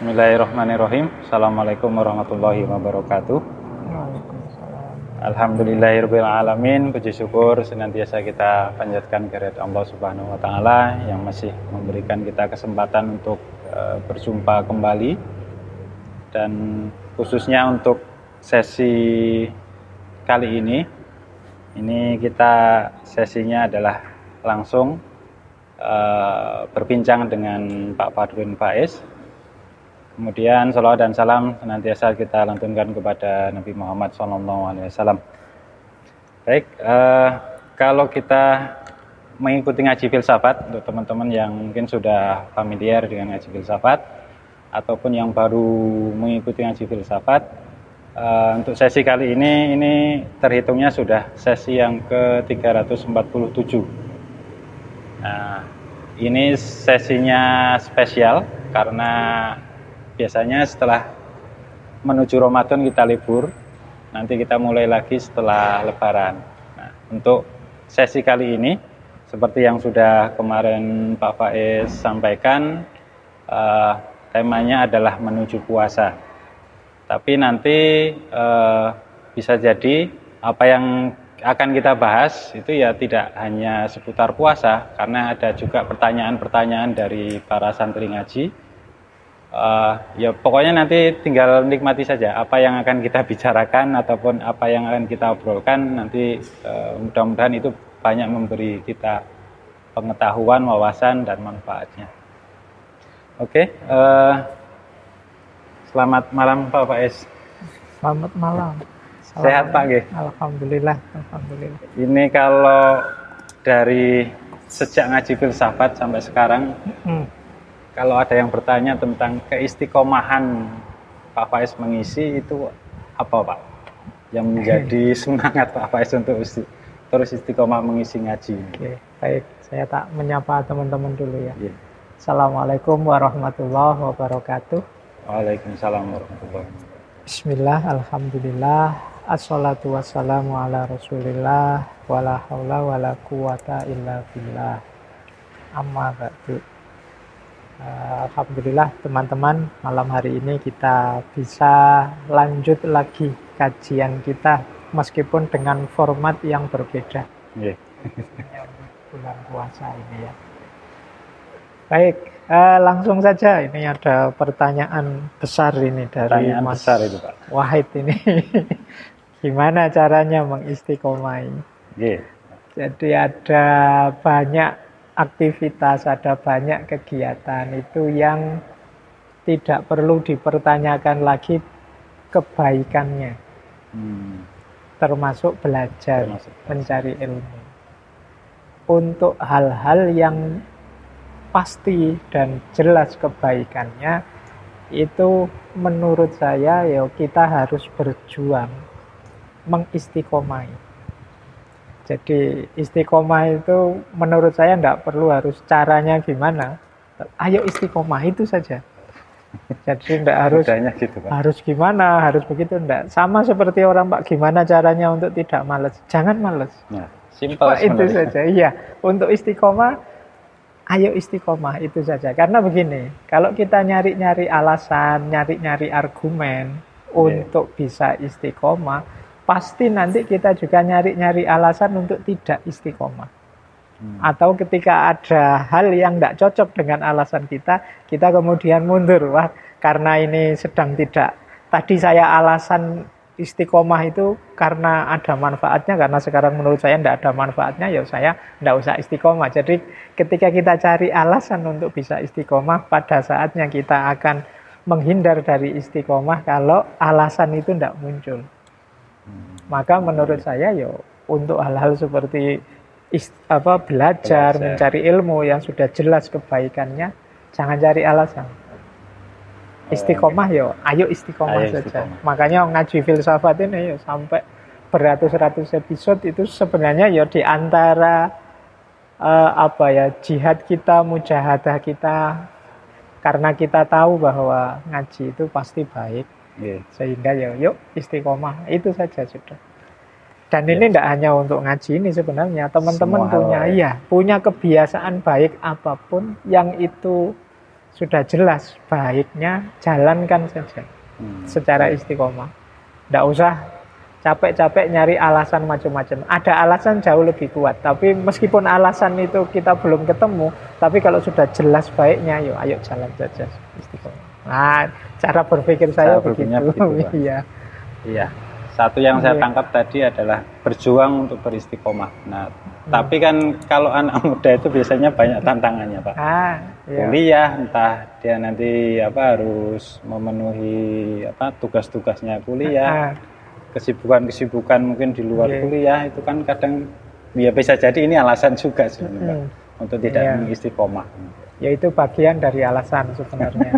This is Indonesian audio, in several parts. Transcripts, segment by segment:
Bismillahirrahmanirrahim. Assalamualaikum warahmatullahi wabarakatuh. Alhamdulillahirabbil alamin. Puji syukur senantiasa kita panjatkan kehadirat Allah Subhanahu wa taala yang masih memberikan kita kesempatan untuk berjumpa kembali, dan khususnya untuk sesi kali ini kita sesinya adalah langsung berbincang dengan Pak Fardwin Faiz. Kemudian salawat dan salam senantiasa kita lantunkan kepada Nabi Muhammad SAW. Baik, kalau kita mengikuti ngaji filsafat, untuk teman-teman yang mungkin sudah familiar dengan ngaji filsafat ataupun yang baru mengikuti ngaji filsafat, untuk sesi kali ini terhitungnya sudah sesi yang ke-347. Nah, ini sesinya spesial karena biasanya setelah menuju Ramadan kita libur, nanti kita mulai lagi setelah Lebaran. Nah, untuk sesi kali ini, seperti yang sudah kemarin Pak Faiz sampaikan, temanya adalah menuju puasa. Tapi nanti bisa jadi apa yang akan kita bahas itu ya tidak hanya seputar puasa, karena ada juga pertanyaan-pertanyaan dari para santri ngaji. Ya pokoknya nanti tinggal nikmati saja apa yang akan kita bicarakan ataupun apa yang akan kita obrolkan. Nanti mudah-mudahan itu banyak memberi kita pengetahuan, wawasan, dan manfaatnya. Oke, selamat malam Pak Faiz. Selamat malam. Sehat Pak G? Alhamdulillah. Ini kalau dari sejak ngaji filsafat sampai sekarang, kalau ada yang bertanya tentang keistiqomahan Pak Faiz mengisi, itu apa Pak yang menjadi semangat Pak Faiz untuk terus istiqomah mengisi ngaji? Oke, baik, saya tak menyapa teman-teman dulu ya. Assalamualaikum warahmatullahi wabarakatuh. Waalaikumsalam warahmatullahi wabarakatuh. Bismillah, alhamdulillah, assalatu wassalamu ala rasulillah, wala haula wala quwata illa billah, amma ba'du. Alhamdulillah teman-teman, malam hari ini kita bisa lanjut lagi kajian kita meskipun dengan format yang berbeda. Bulan puasa ini ya. Baik, langsung saja, ini ada pertanyaan besar ini dari Mas besar itu, Pak Wahid ini. Gimana caranya mengistiqomai? Jadi ada banyak aktivitas, ada banyak kegiatan itu yang tidak perlu dipertanyakan lagi kebaikannya, termasuk belajar, mencari ilmu. Untuk hal-hal yang pasti dan jelas kebaikannya, itu menurut saya ya kita harus berjuang mengistiqomai. Jadi istiqomah itu menurut saya tidak perlu harus caranya gimana. Ayo istiqomah, itu saja. Jadi tidak harus gitu, Pak. Harus gimana, harus begitu, tidak. Sama seperti orang Pak, gimana caranya untuk tidak malas. Jangan malas. Nah, simpel itu saja. Iya, untuk istiqomah, ayo istiqomah, itu saja. Karena begini, kalau kita nyari-nyari alasan, nyari-nyari argumen untuk bisa istiqomah, pasti nanti kita juga nyari-nyari alasan untuk tidak istiqomah. Atau ketika ada hal yang tidak cocok dengan alasan kita kemudian mundur. Wah, karena ini sedang tidak. Tadi saya alasan istiqomah itu karena ada manfaatnya, karena sekarang menurut saya tidak ada manfaatnya, ya saya tidak usah istiqomah. Jadi ketika kita cari alasan untuk bisa istiqomah, pada saatnya kita akan menghindar dari istiqomah kalau alasan itu tidak muncul. Maka menurut saya untuk hal-hal seperti belajar, mencari ilmu yang sudah jelas kebaikannya, jangan cari alasan. Istiqomah ayo istiqomah saja. Makanya ngaji filsafat ini sampai beratus-ratus episode itu sebenarnya di antara jihad kita, mujahadah kita, karena kita tahu bahwa ngaji itu pasti baik. Sehingga yuk istiqomah, itu saja sudah. Dan ini tidak hanya untuk ngaji ini sebenarnya, teman-teman punya kebiasaan baik apapun yang itu sudah jelas baiknya, jalankan saja secara istiqomah. Tidak usah capek-capek nyari alasan macam-macam. Ada alasan jauh lebih kuat, tapi meskipun alasan itu kita belum ketemu, tapi kalau sudah jelas baiknya, ayo jalan saja istiqomah. Nah, cara berpikir saya begitu. Iya. Iya. Satu yang saya tangkap tadi adalah berjuang untuk beristiqomah. Nah, tapi kan kalau anak muda itu biasanya banyak tantangannya, Pak. Kuliah, entah dia nanti harus memenuhi tugas-tugasnya kuliah, kesibukan-kesibukan mungkin di luar kuliah, itu kan kadang bisa jadi ini alasan juga sebenarnya, Pak, untuk tidak mengistiqomah. Ya itu bagian dari alasan sebenarnya.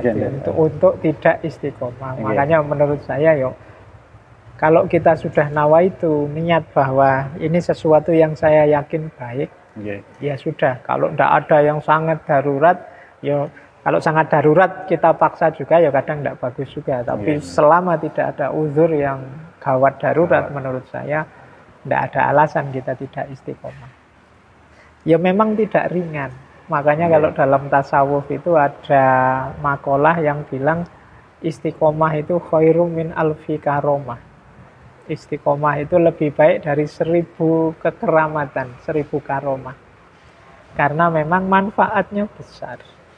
Untuk tidak istiqomah. Makanya menurut saya kalau kita sudah nawaitu niat bahwa ini sesuatu yang saya yakin baik, ya sudah. Kalau tidak ada yang sangat darurat, kalau sangat darurat kita paksa juga kadang tidak bagus juga. Tapi selama tidak ada uzur yang gawat darurat, menurut saya tidak ada alasan kita tidak istiqomah. Ya memang tidak ringan. Makanya kalau dalam tasawuf itu ada makalah yang bilang istiqomah itu khairum min alfi karomah. Istiqomah itu lebih baik dari 1000 kekeramatan, 1000 karomah. Karena memang manfaatnya besar.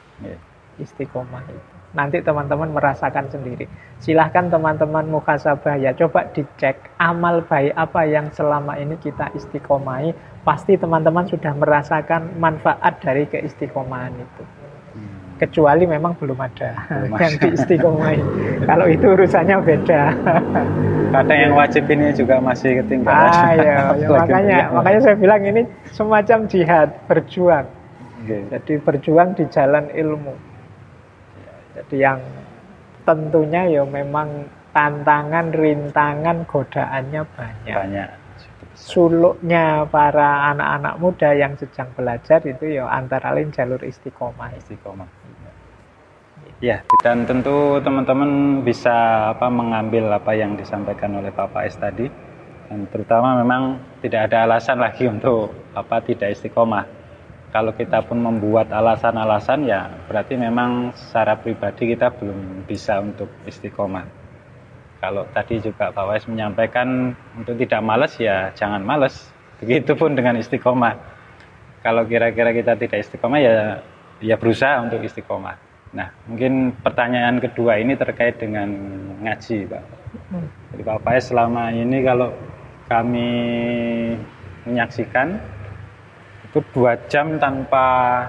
Istiqomah itu. Nanti teman-teman merasakan sendiri. Silahkan teman-teman muhasabah coba dicek amal baik apa yang selama ini kita istiqomahi. Pasti teman-teman sudah merasakan manfaat dari keistiqomahan itu. Kecuali memang belum ada yang diistiqomahi. Kalau itu urusannya beda. Kadang yang wajib ini juga masih ketinggalan. Makanya saya bilang ini semacam jihad, berjuang. Jadi berjuang di jalan ilmu. Jadi yang tentunya memang tantangan, rintangan, godaannya banyak. Suluknya para anak-anak muda yang sedang belajar itu antara lain jalur istiqomah. Ya, dan tentu teman-teman bisa mengambil apa yang disampaikan oleh Pak Faiz tadi. Dan terutama memang tidak ada alasan lagi untuk tidak istiqomah. Kalau kita pun membuat alasan-alasan berarti memang secara pribadi kita belum bisa untuk istiqomah. Kalau tadi juga Pak Faiz menyampaikan untuk tidak malas jangan malas. Begitupun dengan istiqomah. Kalau kira-kira kita tidak istiqomah ya berusaha untuk istiqomah. Nah, mungkin pertanyaan kedua ini terkait dengan ngaji, Pak. Jadi Pak Faiz selama ini kalau kami menyaksikan itu 2 jam tanpa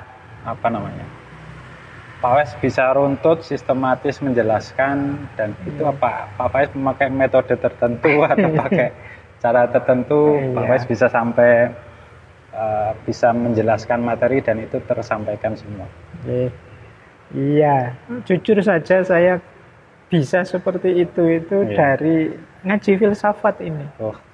Pak Faiz bisa runtut sistematis menjelaskan, dan itu Pak Faiz memakai metode tertentu atau pakai cara tertentu, Pak Faiz bisa sampai bisa menjelaskan materi dan itu tersampaikan semua. Iya, jujur saja saya bisa seperti itu dari ngaji filsafat ini.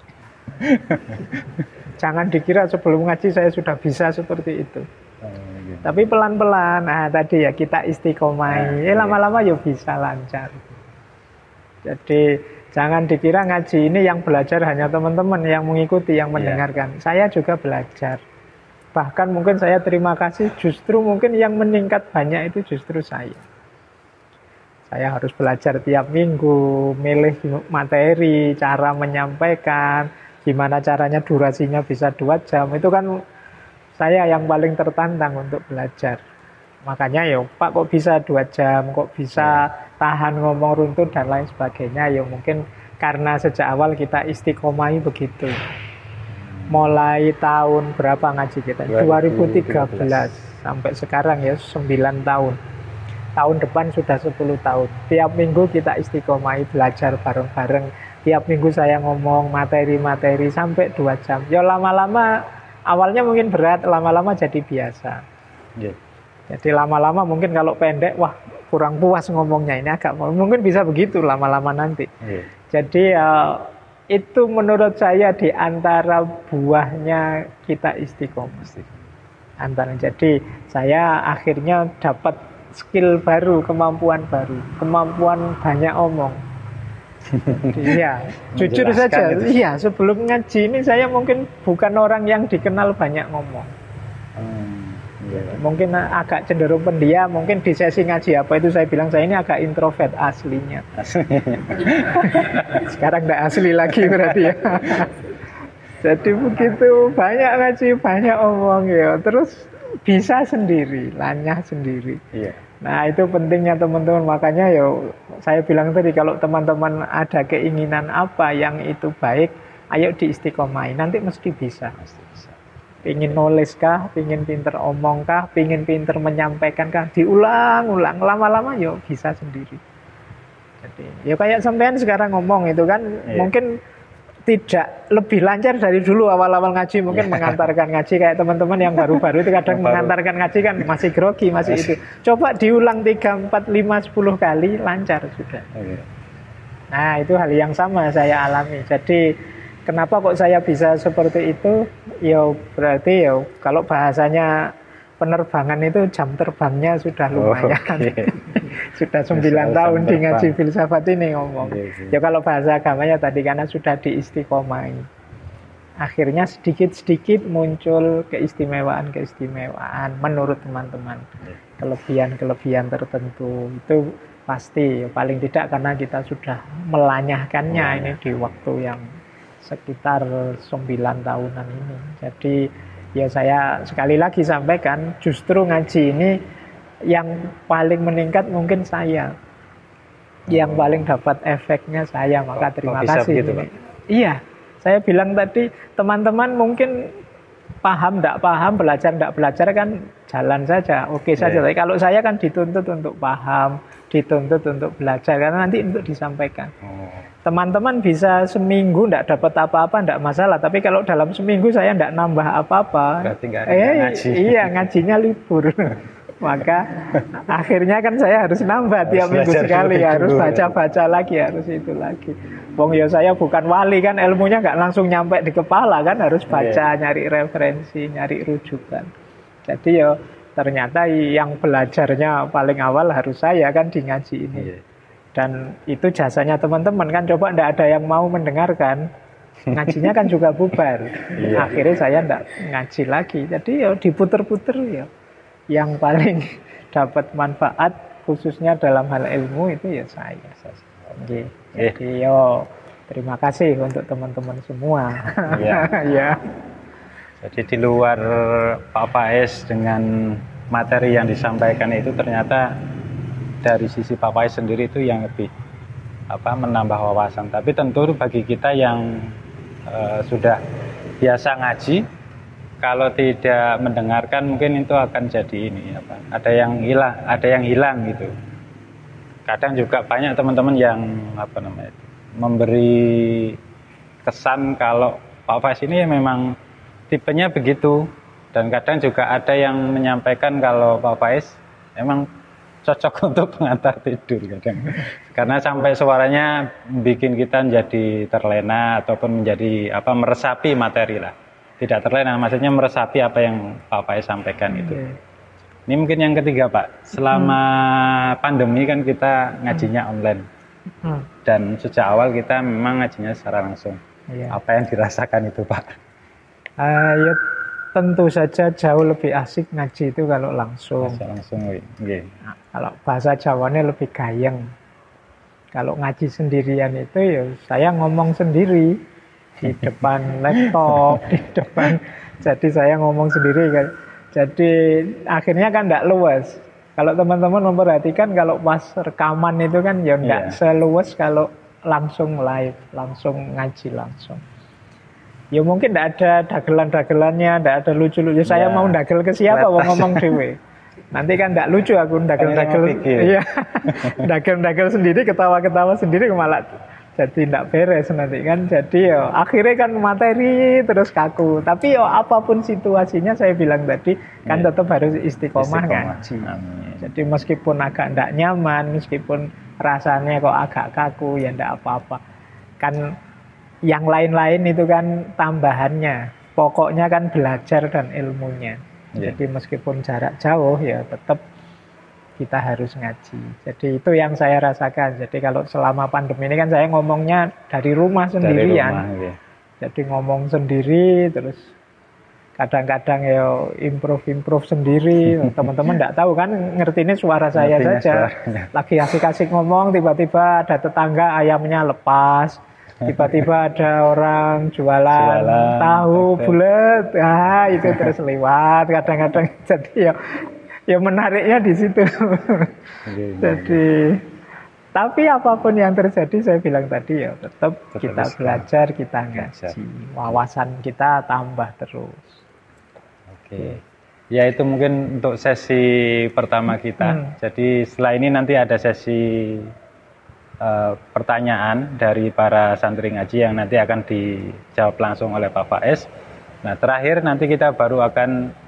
Jangan dikira sebelum ngaji saya sudah bisa seperti itu. Tapi pelan-pelan, tadi kita istiqomah, lama-lama bisa lancar. Jadi jangan dikira ngaji ini yang belajar hanya teman-teman yang mengikuti, yang mendengarkan. Saya juga belajar. Bahkan mungkin saya terima kasih, justru mungkin yang meningkat banyak itu justru saya. Saya harus belajar tiap minggu, milih materi, cara menyampaikan, gimana caranya durasinya bisa 2 jam. Itu kan saya yang paling tertantang untuk belajar. Makanya Pak kok bisa 2 jam, kok bisa tahan ngomong runtut dan lain sebagainya. Mungkin karena sejak awal kita istiqomahi begitu. Mulai tahun berapa ngaji kita? 2013 sampai sekarang 9 tahun. Tahun depan sudah 10 tahun. Tiap minggu kita istiqomahi belajar bareng-bareng. Tiap minggu saya ngomong materi-materi sampai 2 jam. Lama-lama awalnya mungkin berat, lama-lama jadi biasa. Jadi lama-lama mungkin kalau pendek, kurang puas ngomongnya, ini agak mungkin bisa begitu lama-lama nanti. Jadi itu menurut saya di antara buahnya kita istiqomah. Jadi saya akhirnya dapat skill baru, kemampuan baru, kemampuan banyak omong. Jujur saja, sebelum ngaji ini saya mungkin bukan orang yang dikenal banyak ngomong. Mungkin agak cenderung pendiam, mungkin di sesi ngaji apa itu saya bilang saya ini agak introvert aslinya. Sekarang tidak asli lagi berarti ya. Jadi begitu banyak ngaji, banyak omong ya, terus bisa sendiri, lanyah sendiri. Iya. Nah itu pentingnya teman-teman, makanya ya saya bilang tadi kalau teman-teman ada keinginan apa yang itu baik, ayo diistiqomahin, nanti mesti bisa. Pingin nulis kah, pingin pinter omong kah, pingin pinter menyampaikan kah, diulang-ulang, lama-lama ya bisa sendiri. Jadi ya kayak sampean sekarang ngomong itu kan, mungkin tidak lebih lancar dari dulu awal-awal ngaji, mungkin mengantarkan ngaji kayak teman-teman yang baru-baru itu kadang mengantarkan ngaji kan masih grogi, masih itu. Coba diulang 3, 4, 5, 10 kali lancar sudah. Nah itu hal yang sama saya alami. Jadi kenapa kok saya bisa seperti itu? Ya berarti ya kalau bahasanya penerbangan itu jam terbangnya sudah lumayan. Sudah 9 tahun di ngaji filsafat ini ngomong. Ya kalau bahasa agamanya tadi karena sudah diistiqomahi. Akhirnya sedikit-sedikit muncul keistimewaan-keistimewaan menurut teman-teman. Kelebihan-kelebihan tertentu itu pasti ya, paling tidak karena kita sudah melanyahkannya ini di waktu yang sekitar 9 tahunan ini. Jadi ya saya sekali lagi sampaikan justru ngaji ini yang paling meningkat mungkin saya, yang paling dapat efeknya saya, maka terima kasih. Begitu, Pak? Iya, saya bilang tadi teman-teman mungkin paham tidak paham, belajar tidak belajar kan jalan saja, oke saja. Tapi kalau saya kan dituntut untuk paham, dituntut untuk belajar karena nanti untuk disampaikan. Teman-teman bisa seminggu tidak dapat apa-apa, tidak masalah. Tapi kalau dalam seminggu saya tidak nambah apa-apa, ngaji. Iya ngajinya libur. Maka akhirnya kan saya harus nambah tiap minggu sekali, harus baca-baca lagi, harus itu lagi. Wong ya saya bukan wali kan, ilmunya nggak langsung nyampe di kepala kan, harus baca, nyari referensi, nyari rujukan. Jadi ya ternyata yang belajarnya paling awal harus saya kan di ngaji ini. Dan itu jasanya teman-teman kan, coba ndak ada yang mau mendengarkan, ngajinya kan juga bubar. Akhirnya saya ndak ngaji lagi. Jadi ya diputer-puter ya. Yang paling dapat manfaat khususnya dalam hal ilmu itu ya saya. Jadi yo terima kasih untuk teman-teman semua. Ya. Jadi di luar Pak Faiz dengan materi yang disampaikan itu ternyata dari sisi Pak Faiz sendiri itu yang lebih menambah wawasan. Tapi tentu bagi kita yang sudah biasa ngaji, kalau tidak mendengarkan mungkin itu akan jadi ada yang hilang gitu. Kadang juga banyak teman-teman yang memberi kesan kalau Pak Faiz ini memang tipenya begitu, dan kadang juga ada yang menyampaikan kalau Pak Faiz emang cocok untuk pengantar tidur kadang. Karena sampai suaranya bikin kita menjadi terlena ataupun menjadi meresapi materi lah. Tidak terlena, maksudnya meresapi apa yang Pak Faiz sampaikan itu. Ini mungkin yang ketiga Pak, selama pandemi kan kita ngajinya online. Dan sejak awal kita memang ngajinya secara langsung. Apa yang dirasakan itu Pak? Ya tentu saja jauh lebih asik ngaji itu kalau langsung. Nah, kalau bahasa Jawanya lebih gayeng. Kalau ngaji sendirian itu ya saya ngomong sendiri. Di depan laptop, di depan, jadi saya ngomong sendiri kan. Jadi akhirnya kan tidak luas. Kalau teman-teman memperhatikan kalau pas rekaman itu kan ya tidak seluas kalau langsung live, langsung ngaji langsung. Ya mungkin tidak ada dagelan-dagelannya, tidak ada lucu-lucu. Saya mau dagel ke siapa? Mau ngomong dewe. Nanti kan tidak lucu aku dagel-dagel. Iya, dagel-dagel sendiri, ketawa-ketawa sendiri malah jadi tidak beres nanti kan. Jadi ya akhirnya kan materi terus kaku. Tapi ya apapun situasinya saya bilang tadi kan tetap harus istiqomah ngaji. Jadi meskipun agak tidak nyaman, meskipun rasanya kok agak kaku, ya tidak apa-apa. Kan yang lain-lain itu kan tambahannya. Pokoknya kan belajar dan ilmunya. Jadi meskipun jarak jauh ya tetap kita harus ngaji. Jadi itu yang saya rasakan. Jadi kalau selama pandemi ini kan saya ngomongnya dari rumah sendirian. Jadi ngomong sendiri terus kadang-kadang ya improve sendiri. Teman-teman enggak tahu kan, ngertinya suara saya Ngertinya saja. suaranya. Lagi asik-asik ngomong, tiba-tiba ada tetangga ayamnya lepas. Tiba-tiba ada orang jualan tahu tempe. bulat, itu terus lewat kadang-kadang. Jadi ya menariknya di situ. Jadi tapi apapun yang terjadi, saya bilang tadi ya tetap kita belajar, kita ngaji, wawasan kita tambah terus. Oke. Ya itu mungkin untuk sesi pertama kita. Jadi setelah ini nanti ada sesi pertanyaan dari para santri ngaji yang nanti akan dijawab langsung oleh Pak Faiz. Nah terakhir nanti kita baru akan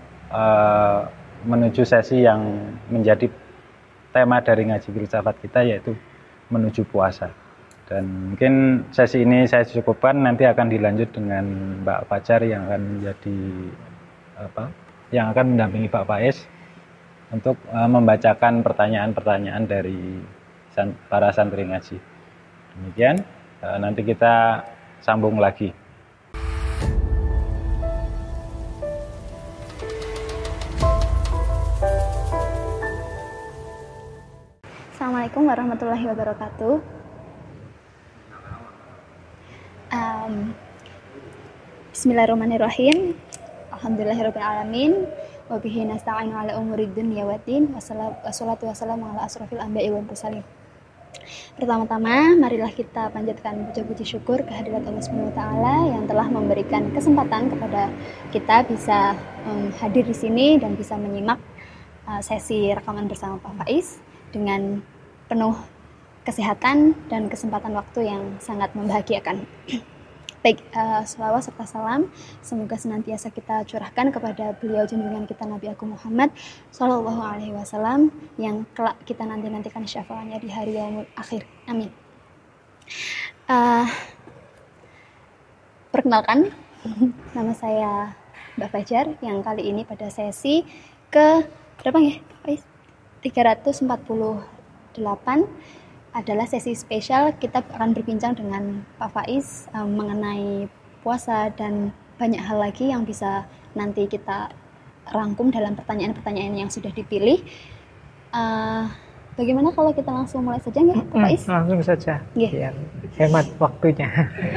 menuju sesi yang menjadi tema dari ngaji filsafat kita, yaitu menuju puasa. Dan mungkin sesi ini saya cukupkan, nanti akan dilanjut dengan Mbak Fajar yang akan menjadi yang akan mendampingi Pak Faiz untuk membacakan pertanyaan-pertanyaan dari para santri ngaji. Demikian, nanti kita sambung lagi. Assalamualaikum warahmatullahi wabarakatuh. Bismillahirrahmanirrahim. Alhamdulillahirabbil alamin. Wa bihi nasta'inu ala umurid dunya waddin. Wassalatu wassalamu ala asrofil anbiya'i wal mursalin. Pertama-tama, marilah kita panjatkan puji syukur kehadirat Allah Subhanahu wa taala yang telah memberikan kesempatan kepada kita bisa hadir di sini dan bisa menyimak sesi rekaman bersama Pak Faiz dengan penuh kesehatan dan kesempatan waktu yang sangat membahagiakan. Baik, selawat serta salam semoga senantiasa kita curahkan kepada beliau junjungan kita Nabi Agung Muhammad Sallallahu Alaihi Wasallam yang kelak kita nantikan syafaatnya di hari yaumul akhir. Amin. Perkenalkan, nama saya Mbak Fajar yang kali ini pada sesi ke berapa ya? 348 adalah sesi spesial. Kita akan berbincang dengan Pak Faiz mengenai puasa dan banyak hal lagi yang bisa nanti kita rangkum dalam pertanyaan-pertanyaan yang sudah dipilih. Bagaimana kalau kita langsung mulai saja nggak, Pak Faiz? Langsung saja, biar hemat waktunya.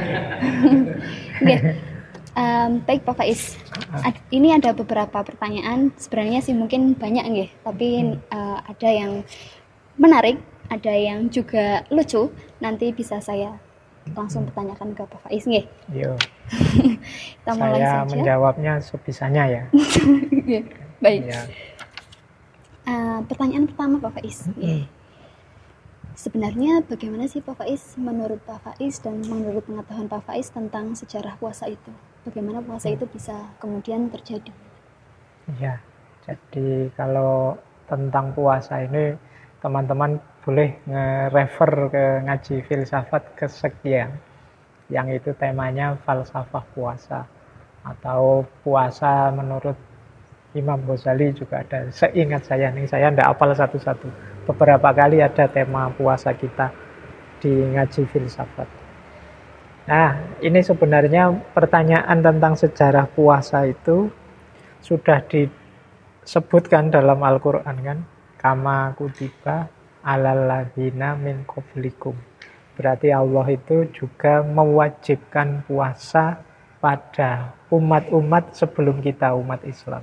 Baik Pak Faiz, ini ada beberapa pertanyaan. Sebenarnya sih mungkin banyak nggih, tapi ada yang menarik, ada yang juga lucu. Nanti bisa saya langsung pertanyakan ke Pak Faiz nggih. Yo. Kita mulai saya saja. Menjawabnya sebisanya ya. Baik. Ya. Pertanyaan pertama Pak Faiz. Sebenarnya bagaimana sih Pak Faiz, menurut Pak Faiz dan menurut pengetahuan Pak Faiz tentang sejarah puasa itu? Bagaimana puasa itu bisa kemudian terjadi? Ya, jadi kalau tentang puasa ini teman-teman boleh nge-refer ke ngaji filsafat kesekian yang itu temanya falsafah puasa atau puasa menurut Imam Ghazali juga ada. Seingat saya nih, saya tidak hafal satu-satu. Beberapa kali ada tema puasa kita di ngaji filsafat. Nah, ini sebenarnya pertanyaan tentang sejarah puasa itu sudah disebutkan dalam Al-Quran kan. Kama kutiba alal ladzina min qablikum. Berarti Allah itu juga mewajibkan puasa pada umat-umat sebelum kita, umat Islam.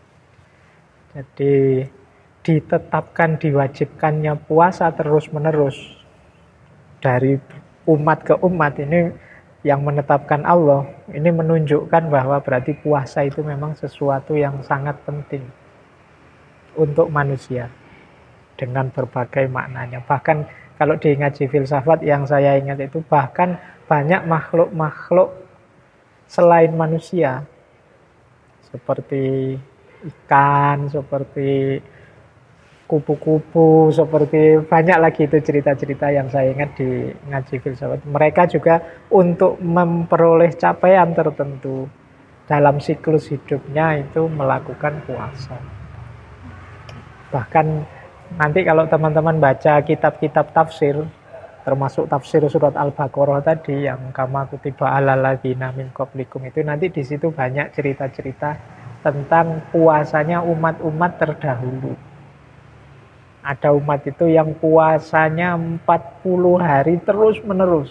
Jadi ditetapkan, diwajibkannya puasa terus-menerus dari umat ke umat, ini yang menetapkan Allah. Ini menunjukkan bahwa berarti puasa itu memang sesuatu yang sangat penting untuk manusia dengan berbagai maknanya. Bahkan kalau di ngaji filsafat yang saya ingat itu, bahkan banyak makhluk-makhluk selain manusia seperti ikan, seperti kupu-kupu, seperti banyak lagi itu cerita-cerita yang saya ingat di ngaji filsafat. Mereka juga untuk memperoleh capaian tertentu dalam siklus hidupnya itu melakukan puasa. Bahkan nanti kalau teman-teman baca kitab-kitab tafsir, termasuk tafsir surat Al-Baqarah tadi yang kama kutiba alal ladzina min qablikum, itu nanti di situ banyak cerita-cerita tentang puasanya umat-umat terdahulu. Ada umat itu yang puasanya 40 hari terus menerus.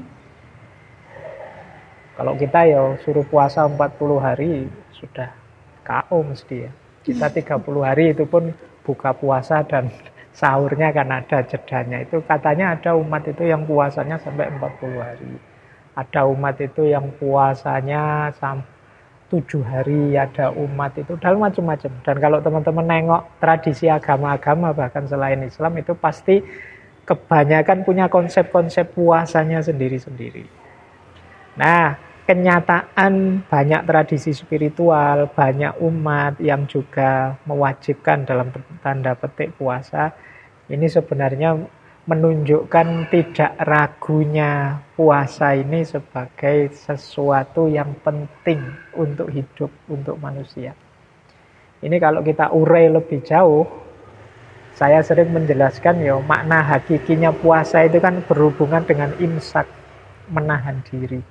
Kalau kita ya suruh puasa 40 hari sudah KO mesti ya. Kita 30 hari itu pun buka puasa dan sahurnya kan ada jedanya. Itu katanya ada umat itu yang puasanya sampai 40 hari. Ada umat itu yang puasanya sampai 7 hari, ada umat itu dan macam-macam. Dan kalau teman-teman nengok tradisi agama-agama bahkan selain Islam itu pasti kebanyakan punya konsep-konsep puasanya sendiri-sendiri. Nah, kenyataan banyak tradisi spiritual, banyak umat yang juga mewajibkan dalam tanda petik puasa, ini sebenarnya menunjukkan tidak ragunya puasa ini sebagai sesuatu yang penting untuk hidup, untuk manusia. Ini kalau kita urai lebih jauh, saya sering menjelaskan ya makna hakikinya puasa itu kan berhubungan dengan imsak, menahan diri.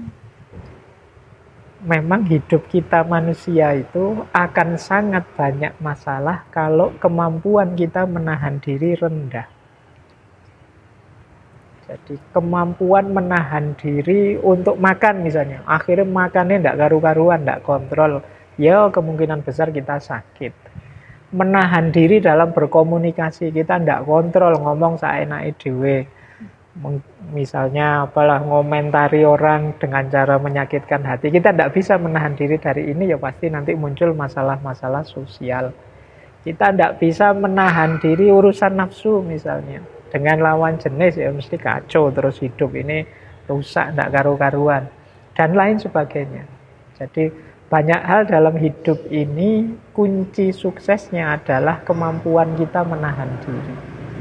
Memang hidup kita manusia itu akan sangat banyak masalah kalau kemampuan kita menahan diri rendah. Jadi kemampuan menahan diri untuk makan misalnya. Akhirnya makannya tidak karu-karuan, tidak kontrol. Ya kemungkinan besar kita sakit. Menahan diri dalam berkomunikasi. Kita tidak kontrol, ngomong seenaknya dewe. Misalnya apalah ngomentari orang dengan cara menyakitkan hati. Kita tidak bisa menahan diri dari ini, ya pasti nanti muncul masalah-masalah sosial. Kita tidak bisa menahan diri urusan nafsu misalnya. Dengan lawan jenis ya mesti kacau terus hidup ini rusak, tidak karu-karuan dan lain sebagainya. Jadi banyak hal dalam hidup ini kunci suksesnya adalah kemampuan kita menahan diri.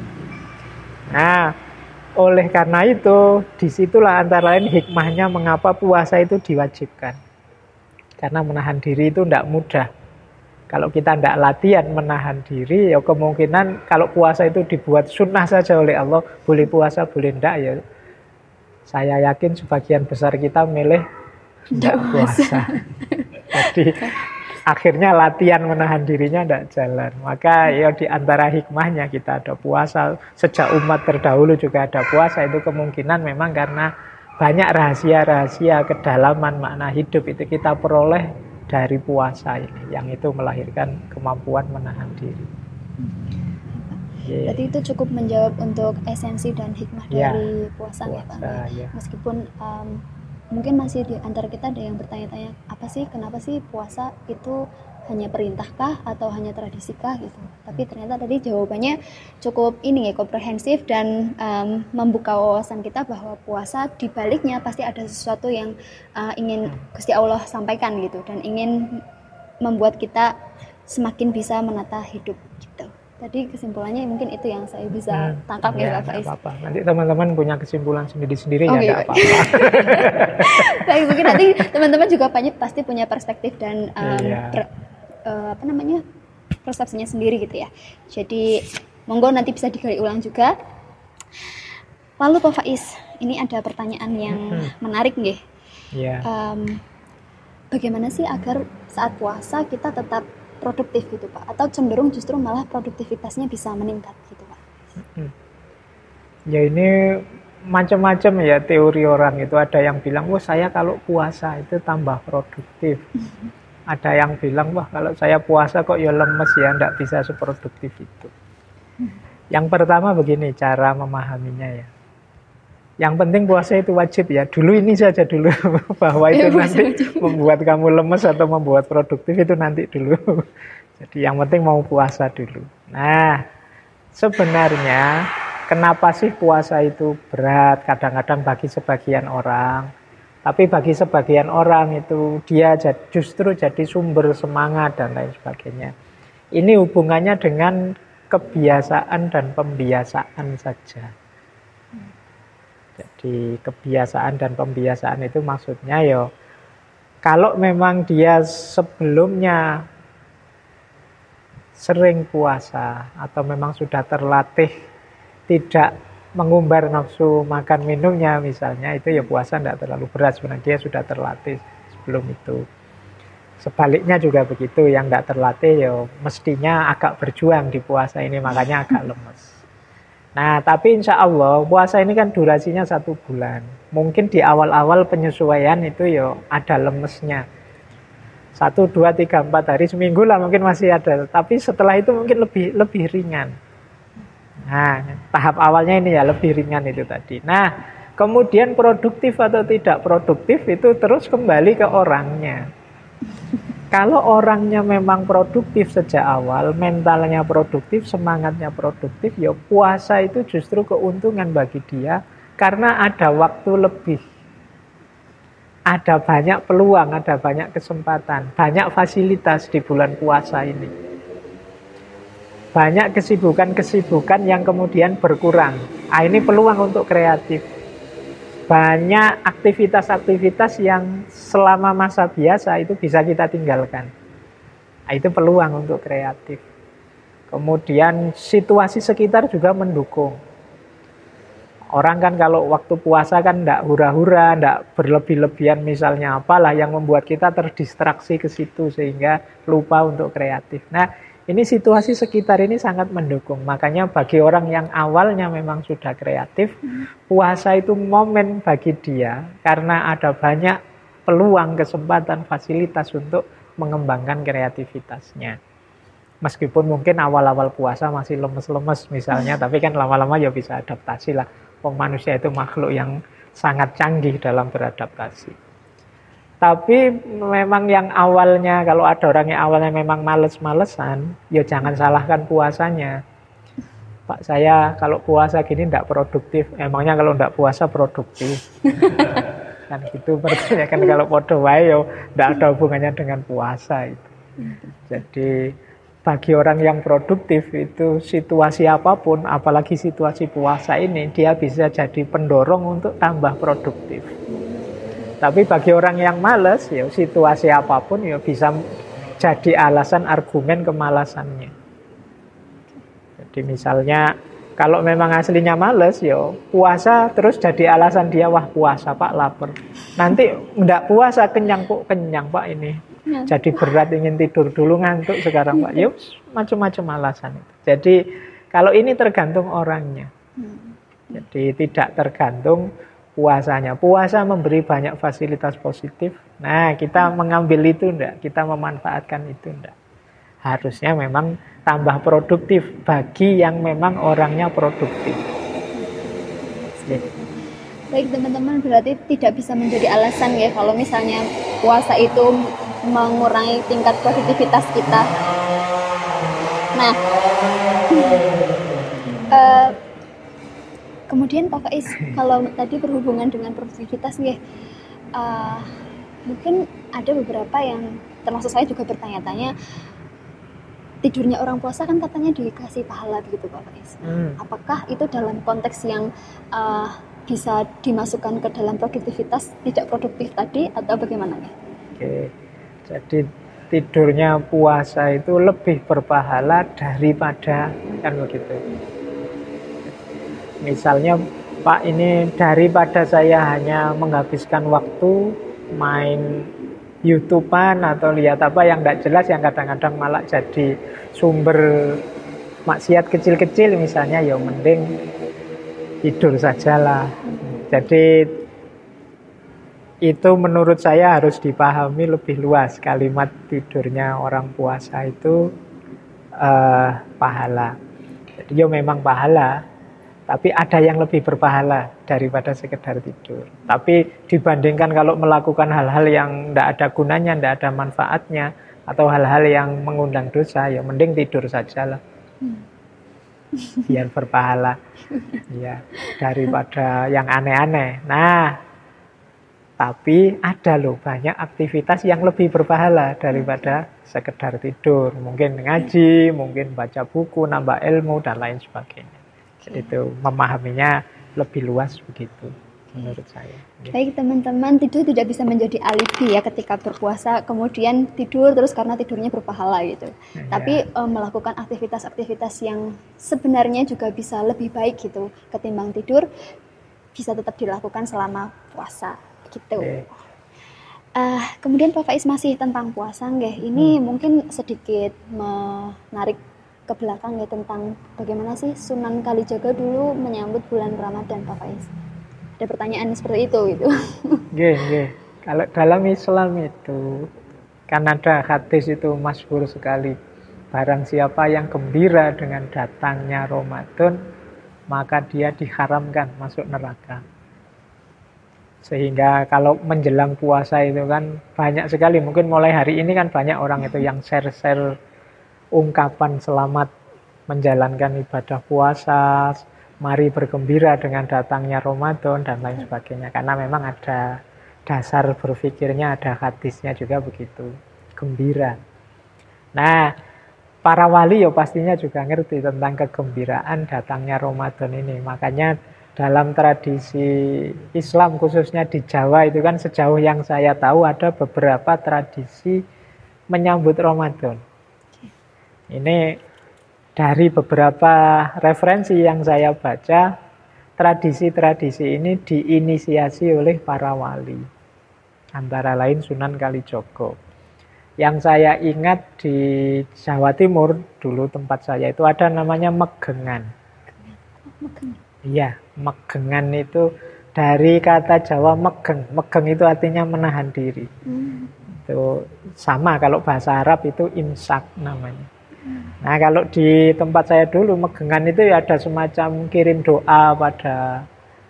Nah, oleh karena itu disitulah antara lain hikmahnya mengapa puasa itu diwajibkan. Karena menahan diri itu tidak mudah. Kalau kita tidak latihan menahan diri, ya kemungkinan kalau puasa itu dibuat sunnah saja oleh Allah, boleh puasa, boleh tidak, ya saya yakin sebagian besar kita milih tidak puasa. Jadi akhirnya latihan menahan dirinya tidak jalan. Maka ya di antara hikmahnya kita ada puasa, sejak umat terdahulu juga ada puasa, itu kemungkinan memang karena banyak rahasia-rahasia kedalaman makna hidup itu kita peroleh dari puasa ini, yang itu melahirkan kemampuan menahan diri. Berarti itu cukup menjawab untuk esensi dan hikmah dari puasa ya Pak. Ya. Meskipun mungkin masih di antara kita ada yang bertanya-tanya, apa sih, kenapa sih puasa itu hanya perintahkah atau hanya tradisikah gitu. Tapi ternyata tadi jawabannya cukup komprehensif dan membuka wawasan kita bahwa puasa dibaliknya pasti ada sesuatu yang ingin Gusti Allah sampaikan gitu, dan ingin membuat kita semakin bisa menata hidup gitu. Tadi kesimpulannya mungkin itu yang saya bisa tangkap ya Pak Faiz. Apa-apa. Nanti teman-teman punya kesimpulan sendiri-sendiri ya, tidak apa-apa. Baik, mungkin nanti teman-teman juga pasti punya perspektif dan persepsinya sendiri gitu ya. Jadi monggo nanti bisa digali ulang juga. Lalu Pak Faiz, ini ada pertanyaan yang menarik nggih. Bagaimana sih agar saat puasa kita tetap produktif gitu Pak, atau cenderung justru malah produktivitasnya bisa meningkat gitu Pak? Ya ini macam-macam ya teori orang itu. Ada yang bilang, wah saya kalau puasa itu tambah produktif. Ada yang bilang, wah kalau saya puasa kok ya lemes ya, tidak bisa seproduktif itu. Yang pertama begini cara memahaminya ya. Yang penting puasa itu wajib ya. Dulu ini saja dulu bahwa itu nanti membuat kamu lemes atau membuat produktif itu nanti dulu. Jadi yang penting mau puasa dulu. Nah, sebenarnya kenapa sih puasa itu berat kadang-kadang bagi sebagian orang? Tapi bagi sebagian orang itu dia justru jadi sumber semangat dan lain sebagainya. Ini hubungannya dengan kebiasaan dan pembiasaan saja. Jadi kebiasaan dan pembiasaan itu maksudnya ya kalau memang dia sebelumnya sering puasa atau memang sudah terlatih tidak mengumbar nafsu makan minumnya misalnya, itu ya puasa tidak terlalu berat, sebenarnya dia sudah terlatih sebelum itu. Sebaliknya juga begitu, yang tidak terlatih ya mestinya agak berjuang di puasa ini, makanya agak lemes. Nah, tapi insya Allah puasa ini kan durasinya 1 bulan. Mungkin di awal-awal penyesuaian itu ya ada lemesnya. 1, 2, 3, 4 hari, seminggu lah mungkin masih ada. Tapi setelah itu mungkin lebih ringan. Nah, tahap awalnya ini ya lebih ringan itu tadi. Nah, kemudian produktif atau tidak produktif itu terus kembali ke orangnya. Kalau orangnya memang produktif sejak awal, mentalnya produktif, semangatnya produktif, ya puasa itu justru keuntungan bagi dia karena ada waktu lebih. Ada banyak peluang, ada banyak kesempatan, banyak fasilitas di bulan puasa ini. Banyak kesibukan-kesibukan yang kemudian berkurang. Ah, ini peluang untuk kreatif. Banyak aktivitas-aktivitas yang selama masa biasa itu bisa kita tinggalkan. Nah, itu peluang untuk kreatif. Kemudian situasi sekitar juga mendukung. Orang kan kalau waktu puasa kan enggak hura-hura, enggak berlebih-lebihan misalnya apalah yang membuat kita terdistraksi ke situ sehingga lupa untuk kreatif. Nah, ini situasi sekitar ini sangat mendukung. Makanya bagi orang yang awalnya memang sudah kreatif, puasa itu momen bagi dia karena ada banyak peluang, kesempatan, fasilitas untuk mengembangkan kreativitasnya. Meskipun mungkin awal-awal puasa masih lemes-lemes misalnya, tapi kan lama-lama ya bisa adaptasi lah. Manusia itu makhluk yang sangat canggih dalam beradaptasi. Tapi memang yang awalnya, kalau ada orang yang awalnya memang males-malesan, ya jangan salahkan puasanya. Pak, saya kalau puasa gini tidak produktif. Emangnya kalau tidak puasa produktif? Kan gitu berarti kan kalau podo wae ya tidak ada hubungannya dengan puasa itu. Jadi bagi orang yang produktif itu situasi apapun, apalagi situasi puasa ini, dia bisa jadi pendorong untuk tambah produktif. Tapi bagi orang yang malas, ya situasi apapun ya bisa jadi alasan argumen kemalasannya. Jadi misalnya kalau memang aslinya malas, ya puasa terus jadi alasan dia, wah puasa Pak lapar. Nanti enggak puasa kenyang kok kenyang Pak ini. Jadi berat ingin tidur dulu ngantuk sekarang Pak. Yuk macam-macam alasan itu. Jadi kalau ini tergantung orangnya. Jadi tidak tergantung puasanya. Puasa memberi banyak fasilitas positif. Nah, kita mengambil itu enggak? Kita memanfaatkan itu enggak? Harusnya memang tambah produktif bagi yang memang orangnya produktif. Baik teman-teman, berarti tidak bisa menjadi alasan ya kalau misalnya puasa itu mengurangi tingkat produktivitas kita. Nah, kemudian Pak Faiz, kalau tadi berhubungan dengan produktivitas nih, mungkin ada beberapa yang termasuk saya juga bertanya-tanya, tidurnya orang puasa kan katanya dikasih pahala begitu Pak Faiz. Apakah itu dalam konteks yang bisa dimasukkan ke dalam produktivitas tidak produktif tadi atau bagaimana? Oke, jadi tidurnya puasa itu lebih berpahala daripada kan begitu. Misalnya Pak ini daripada saya hanya menghabiskan waktu main YouTube-an atau lihat apa yang tidak jelas yang kadang-kadang malah jadi sumber maksiat kecil-kecil misalnya, ya mending tidur sajalah. Jadi itu menurut saya harus dipahami lebih luas kalimat tidurnya orang puasa itu pahala. Jadi ya memang pahala, tapi ada yang lebih berpahala daripada sekedar tidur. Tapi dibandingkan kalau melakukan hal-hal yang tidak ada gunanya, tidak ada manfaatnya, atau hal-hal yang mengundang dosa, ya mending tidur sajalah. Biar berpahala. Ya, daripada yang aneh-aneh. Nah, tapi ada loh banyak aktivitas yang lebih berpahala daripada sekedar tidur. Mungkin ngaji, mungkin baca buku, nambah ilmu, dan lain sebagainya. Itu memahaminya lebih luas begitu menurut saya. Baik teman-teman, tidur tidak bisa menjadi alibi ya ketika berpuasa kemudian tidur terus karena tidurnya berpahala gitu. Tapi melakukan aktivitas-aktivitas yang sebenarnya juga bisa lebih baik gitu ketimbang tidur bisa tetap dilakukan selama puasa gitu. Kemudian Pak Faiz masih tentang puasa nggih. Ini mungkin sedikit menarik ke belakang ya tentang bagaimana sih Sunan Kalijaga dulu menyambut bulan Ramadan Pak Faiz. Ada pertanyaan seperti itu gitu. Nggih. Kalau dalam Islam itu kan ada hadis itu masyhur sekali. Barang siapa yang gembira dengan datangnya Ramadan, maka dia diharamkan masuk neraka. Sehingga kalau menjelang puasa itu kan banyak sekali, mungkin mulai hari ini kan banyak orang itu yang share-share ungkapan selamat menjalankan ibadah puasa, mari bergembira dengan datangnya Ramadan dan lain sebagainya. Karena memang ada dasar berpikirnya, ada hadisnya juga begitu, gembira. Nah, para wali ya pastinya juga ngerti tentang kegembiraan datangnya Ramadan ini. Makanya dalam tradisi Islam khususnya di Jawa itu kan sejauh yang saya tahu ada beberapa tradisi menyambut Ramadan. Ini dari beberapa referensi yang saya baca, tradisi-tradisi ini diinisiasi oleh para wali. Antara lain Sunan Kalijogo. Yang saya ingat di Jawa Timur, dulu tempat saya itu ada namanya Megengan. Iya, Megengan itu dari kata Jawa megeng. Megeng itu artinya menahan diri. Itu sama kalau bahasa Arab itu imsak namanya. Nah, kalau di tempat saya dulu Megengan itu ya ada semacam kirim doa pada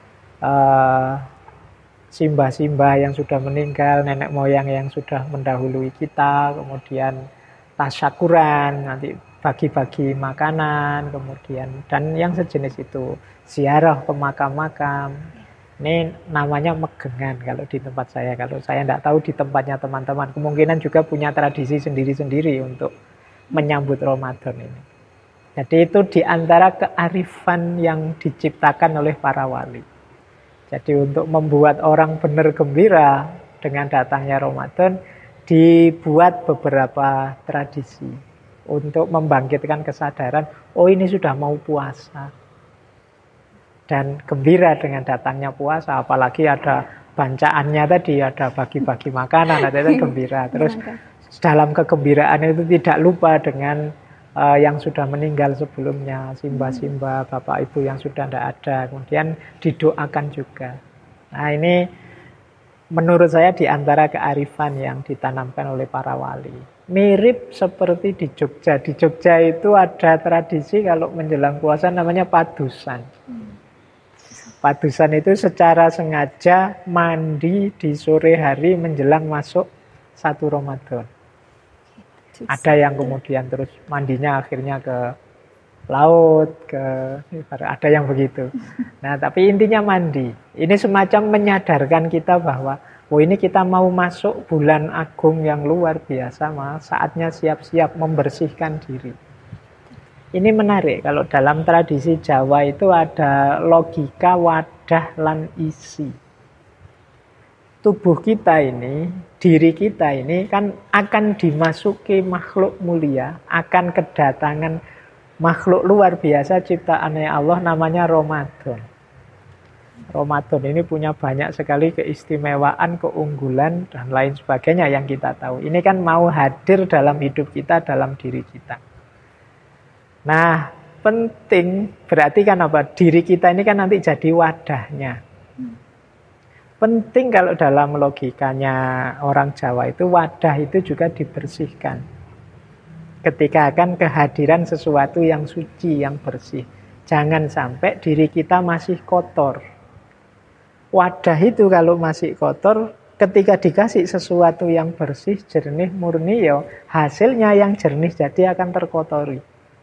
simbah-simbah yang sudah meninggal, nenek moyang yang sudah mendahului kita, kemudian tasyakuran, nanti bagi-bagi makanan, kemudian dan yang sejenis itu, ziarah ke makam-makam. Ini namanya Megengan kalau di tempat saya. Kalau saya tidak tahu di tempatnya teman-teman, kemungkinan juga punya tradisi sendiri-sendiri untuk menyambut Ramadan ini. Jadi itu di antara kearifan yang diciptakan oleh para wali. Jadi untuk membuat orang benar gembira dengan datangnya Ramadan, dibuat beberapa tradisi untuk membangkitkan kesadaran, oh ini sudah mau puasa. Dan gembira dengan datangnya puasa, apalagi ada bancaannya tadi, ada bagi-bagi makanan, ada itu gembira. Terus dalam kegembiraan itu tidak lupa dengan yang sudah meninggal sebelumnya, simbah-simbah, bapak ibu yang sudah tidak ada, kemudian didoakan juga. Nah ini menurut saya di antara kearifan yang ditanamkan oleh para wali. Mirip seperti di Jogja. Di Jogja itu ada tradisi kalau menjelang puasa namanya padusan. Padusan itu secara sengaja mandi di sore hari menjelang masuk 1 Ramadan. Ada yang kemudian terus mandinya akhirnya ke laut, ada yang begitu. Nah, tapi intinya mandi. Ini semacam menyadarkan kita bahwa, oh ini kita mau masuk bulan agung yang luar biasa, saatnya siap-siap membersihkan diri. Ini menarik, kalau dalam tradisi Jawa itu ada logika wadah lan isi. Tubuh kita ini, diri kita ini kan akan dimasuki makhluk mulia, akan kedatangan makhluk luar biasa ciptaannya Allah namanya Ramadan. Ramadan ini punya banyak sekali keistimewaan, keunggulan, dan lain sebagainya yang kita tahu. Ini kan mau hadir dalam hidup kita, dalam diri kita. Nah, penting berarti kan apa? Diri kita ini kan nanti jadi wadahnya. Penting kalau dalam logikanya orang Jawa itu wadah itu juga dibersihkan. Ketika akan kehadiran sesuatu yang suci, yang bersih. Jangan sampai diri kita masih kotor. Wadah itu kalau masih kotor, ketika dikasih sesuatu yang bersih, jernih, murni, ya hasilnya yang jernih jadi akan terkotori.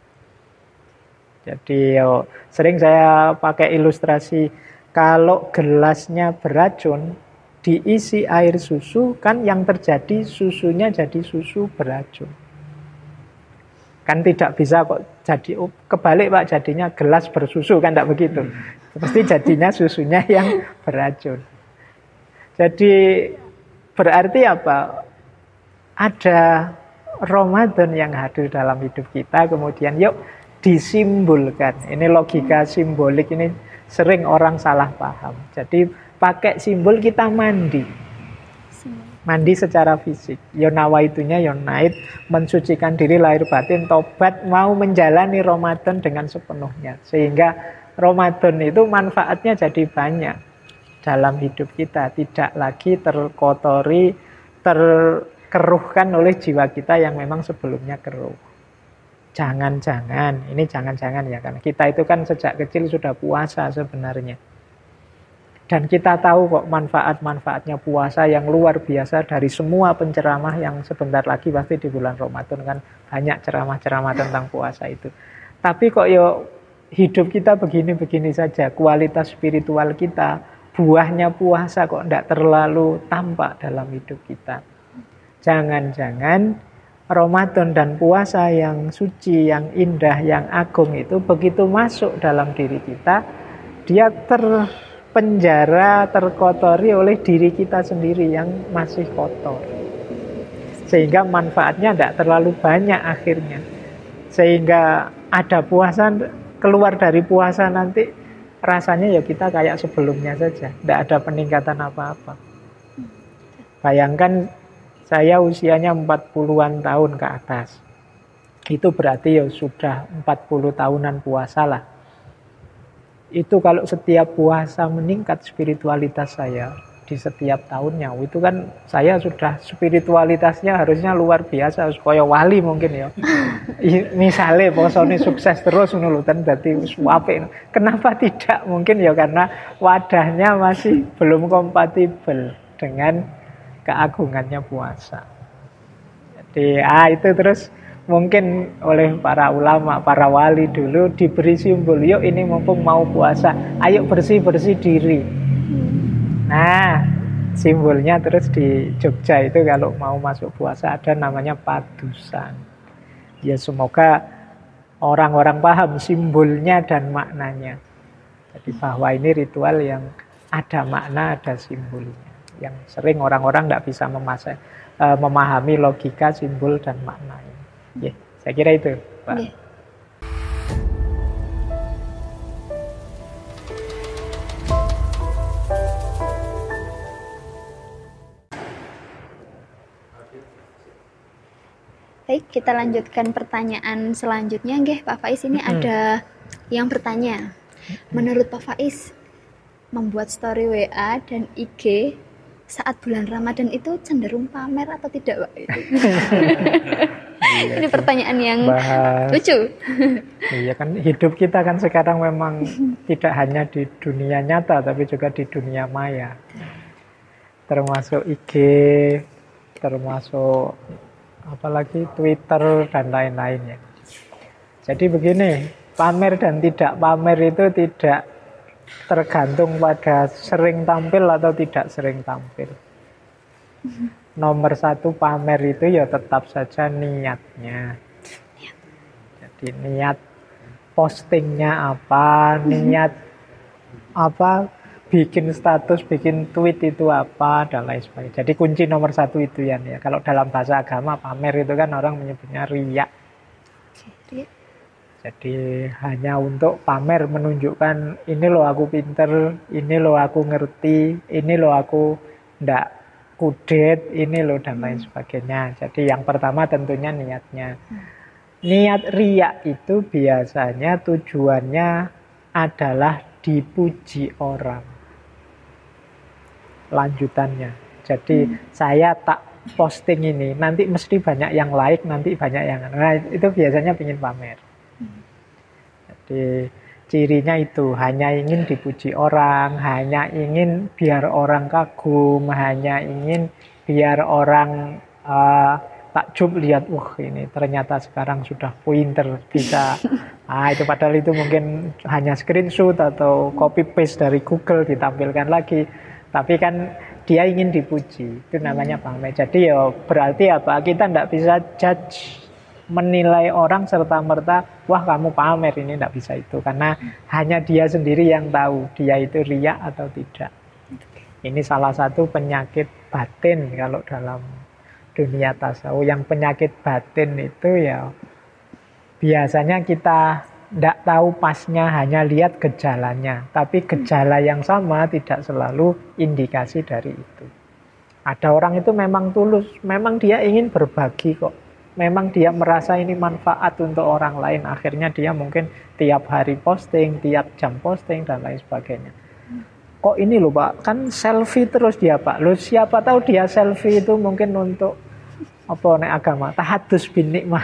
Jadi sering saya pakai ilustrasi, kalau gelasnya beracun, diisi air susu, kan yang terjadi susunya jadi susu beracun. Kan tidak bisa kok jadi, kebalik Pak, jadinya gelas bersusu, kan tidak begitu. Pasti jadinya susunya yang beracun. Jadi berarti apa? Ada Ramadan yang hadir dalam hidup kita, kemudian yuk disimbolkan. Ini logika simbolik ini sering orang salah paham. Jadi pakai simbol kita mandi. Mandi secara fisik. Yo nawaitunya yo naik, mensucikan diri lahir batin, tobat, mau menjalani Ramadan dengan sepenuhnya. Sehingga Ramadan itu manfaatnya jadi banyak dalam hidup kita. Tidak lagi terkotori, terkeruhkan oleh jiwa kita yang memang sebelumnya keruh. Jangan-jangan, ini jangan-jangan ya, karena kita itu kan sejak kecil sudah puasa sebenarnya. Dan kita tahu kok manfaat-manfaatnya puasa yang luar biasa dari semua penceramah yang sebentar lagi pasti di bulan Ramadan kan banyak ceramah-ceramah tentang puasa itu. Tapi kok hidup kita begini-begini saja, kualitas spiritual kita, buahnya puasa kok tidak terlalu tampak dalam hidup kita. Jangan-jangan Ramadan dan puasa yang suci, yang indah, yang agung itu begitu masuk dalam diri kita, dia terpenjara, terkotori oleh diri kita sendiri yang masih kotor. Sehingga manfaatnya tidak terlalu banyak akhirnya. Sehingga ada puasa, keluar dari puasa nanti rasanya ya kita kayak sebelumnya saja. Tidak ada peningkatan apa-apa. Bayangkan saya usianya 40-an tahun ke atas. Itu berarti ya sudah 40 tahunan puasa lah. Itu kalau setiap puasa meningkat spiritualitas saya di setiap tahunnya, itu kan saya sudah spiritualitasnya harusnya luar biasa, kaya wali mungkin ya. Misalnya posone sukses terus ngono lho, dadi apik. Kenapa tidak? Mungkin ya karena wadahnya masih belum kompatibel dengan keagungannya puasa. Jadi itu terus mungkin oleh para ulama, para wali dulu diberi simbol, yuk ini mumpung mau puasa, ayo bersih-bersih diri. Nah, simbolnya terus di Jogja itu kalau mau masuk puasa ada namanya padusan. Ya semoga orang-orang paham simbolnya dan maknanya. Jadi bahwa ini ritual yang ada makna, ada simbolnya. Yang sering orang-orang tidak bisa memahami logika, simbol, dan maknanya. Ya, saya kira itu, Pak. Yeah. Baik, kita lanjutkan pertanyaan selanjutnya. Nggih, Pak Faiz, ini ada yang bertanya. Menurut Pak Faiz, membuat story WA dan IG saat bulan Ramadan itu cenderung pamer atau tidak, Pak? Ini pertanyaan yang lucu. Iya kan, hidup kita kan sekarang memang tidak hanya di dunia nyata, tapi juga di dunia maya. Termasuk IG, termasuk apalagi Twitter dan lain-lainnya. Jadi begini, pamer dan tidak pamer itu tidak tergantung pada sering tampil atau tidak sering tampil. Nomor satu pamer itu ya tetap saja niatnya. Jadi niat postingnya apa, niat apa, bikin status, bikin tweet itu apa, dan lain sebagainya. Jadi kunci nomor satu itu ya. Kalau dalam bahasa agama, pamer itu kan orang menyebutnya riya. Jadi hanya untuk pamer, menunjukkan ini loh aku pinter, ini loh aku ngerti, ini loh aku ndak kudet, ini loh dan lain sebagainya. Jadi yang pertama tentunya niatnya. Niat riya itu biasanya tujuannya adalah dipuji orang. Lanjutannya. Jadi saya tak posting ini, nanti mesti banyak yang like, nanti banyak yang... Nah, itu biasanya ingin pamer. Jadi cirinya itu hanya ingin dipuji orang, hanya ingin biar orang kagum, hanya ingin biar orang takjub lihat, ini ternyata sekarang sudah pinter bisa. Itu padahal itu mungkin hanya screenshot atau copy paste dari Google ditampilkan lagi. Tapi kan dia ingin dipuji, itu namanya pamer. Jadi ya berarti apa? Kita tidak bisa judge, menilai orang serta-merta, wah kamu pamer, ini tidak bisa itu. Karena hanya dia sendiri yang tahu, dia itu riya atau tidak. Ini salah satu penyakit batin kalau dalam dunia tasawuf. Yang penyakit batin itu ya biasanya kita tidak tahu pasnya, hanya lihat gejalanya. Tapi gejala yang sama tidak selalu indikasi dari itu. Ada orang itu memang tulus, memang dia ingin berbagi kok. Memang dia merasa ini manfaat untuk orang lain. Akhirnya dia mungkin tiap hari posting, tiap jam posting, dan lain sebagainya. Kok ini loh Pak, kan selfie terus dia Pak. Loh siapa tahu dia selfie itu mungkin untuk apa nek agama, tahadus bin nikmah.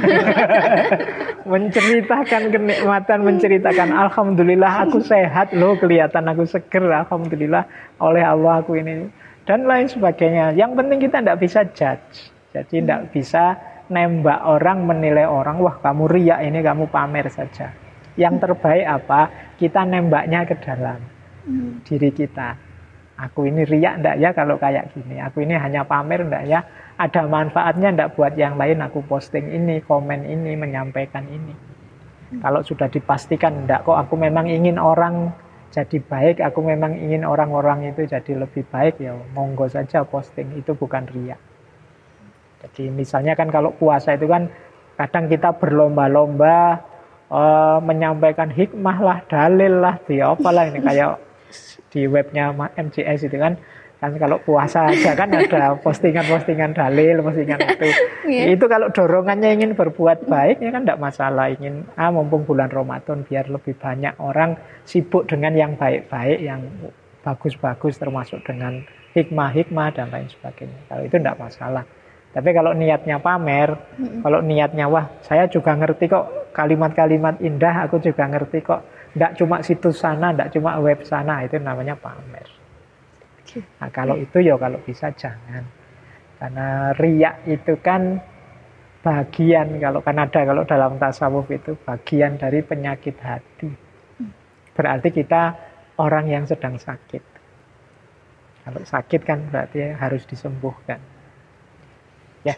Menceritakan kenikmatan, menceritakan alhamdulillah aku sehat loh, kelihatan aku seger, alhamdulillah oleh Allah aku ini, dan lain sebagainya. Yang penting kita tidak bisa judge. Jadi tidak bisa nembak orang, menilai orang, wah kamu riak ini, kamu pamer saja. Yang terbaik apa? Kita nembaknya ke dalam diri kita. Aku ini riak enggak ya kalau kayak gini? Aku ini hanya pamer enggak ya? Ada manfaatnya enggak buat yang lain aku posting ini, komen ini, menyampaikan ini? Kalau sudah dipastikan enggak, kok aku memang ingin orang jadi baik, aku memang ingin orang-orang itu jadi lebih baik, ya monggo saja posting, itu bukan riak. Jadi misalnya kan kalau puasa itu kan kadang kita berlomba-lomba menyampaikan hikmah lah, dalil lah, apalah ini kayak di webnya MCS itu kan kalau puasa aja kan ada postingan-postingan dalil, postingan itu. Itu kalau dorongannya ingin berbuat baik ya kan tidak masalah, ingin mumpung bulan Ramadan biar lebih banyak orang sibuk dengan yang baik-baik, yang bagus-bagus, termasuk dengan hikmah-hikmah dan lain sebagainya. Kalau itu tidak masalah. Tapi kalau niatnya pamer, kalau niatnya wah saya juga ngerti kok kalimat-kalimat indah, aku juga ngerti kok, tidak cuma situs sana, tidak cuma web sana, itu namanya pamer. Nah kalau itu ya kalau bisa jangan. Karena riak itu kan bagian, kalau dalam tasawuf itu bagian dari penyakit hati. Berarti kita orang yang sedang sakit. Kalau sakit kan berarti harus disembuhkan. Ya,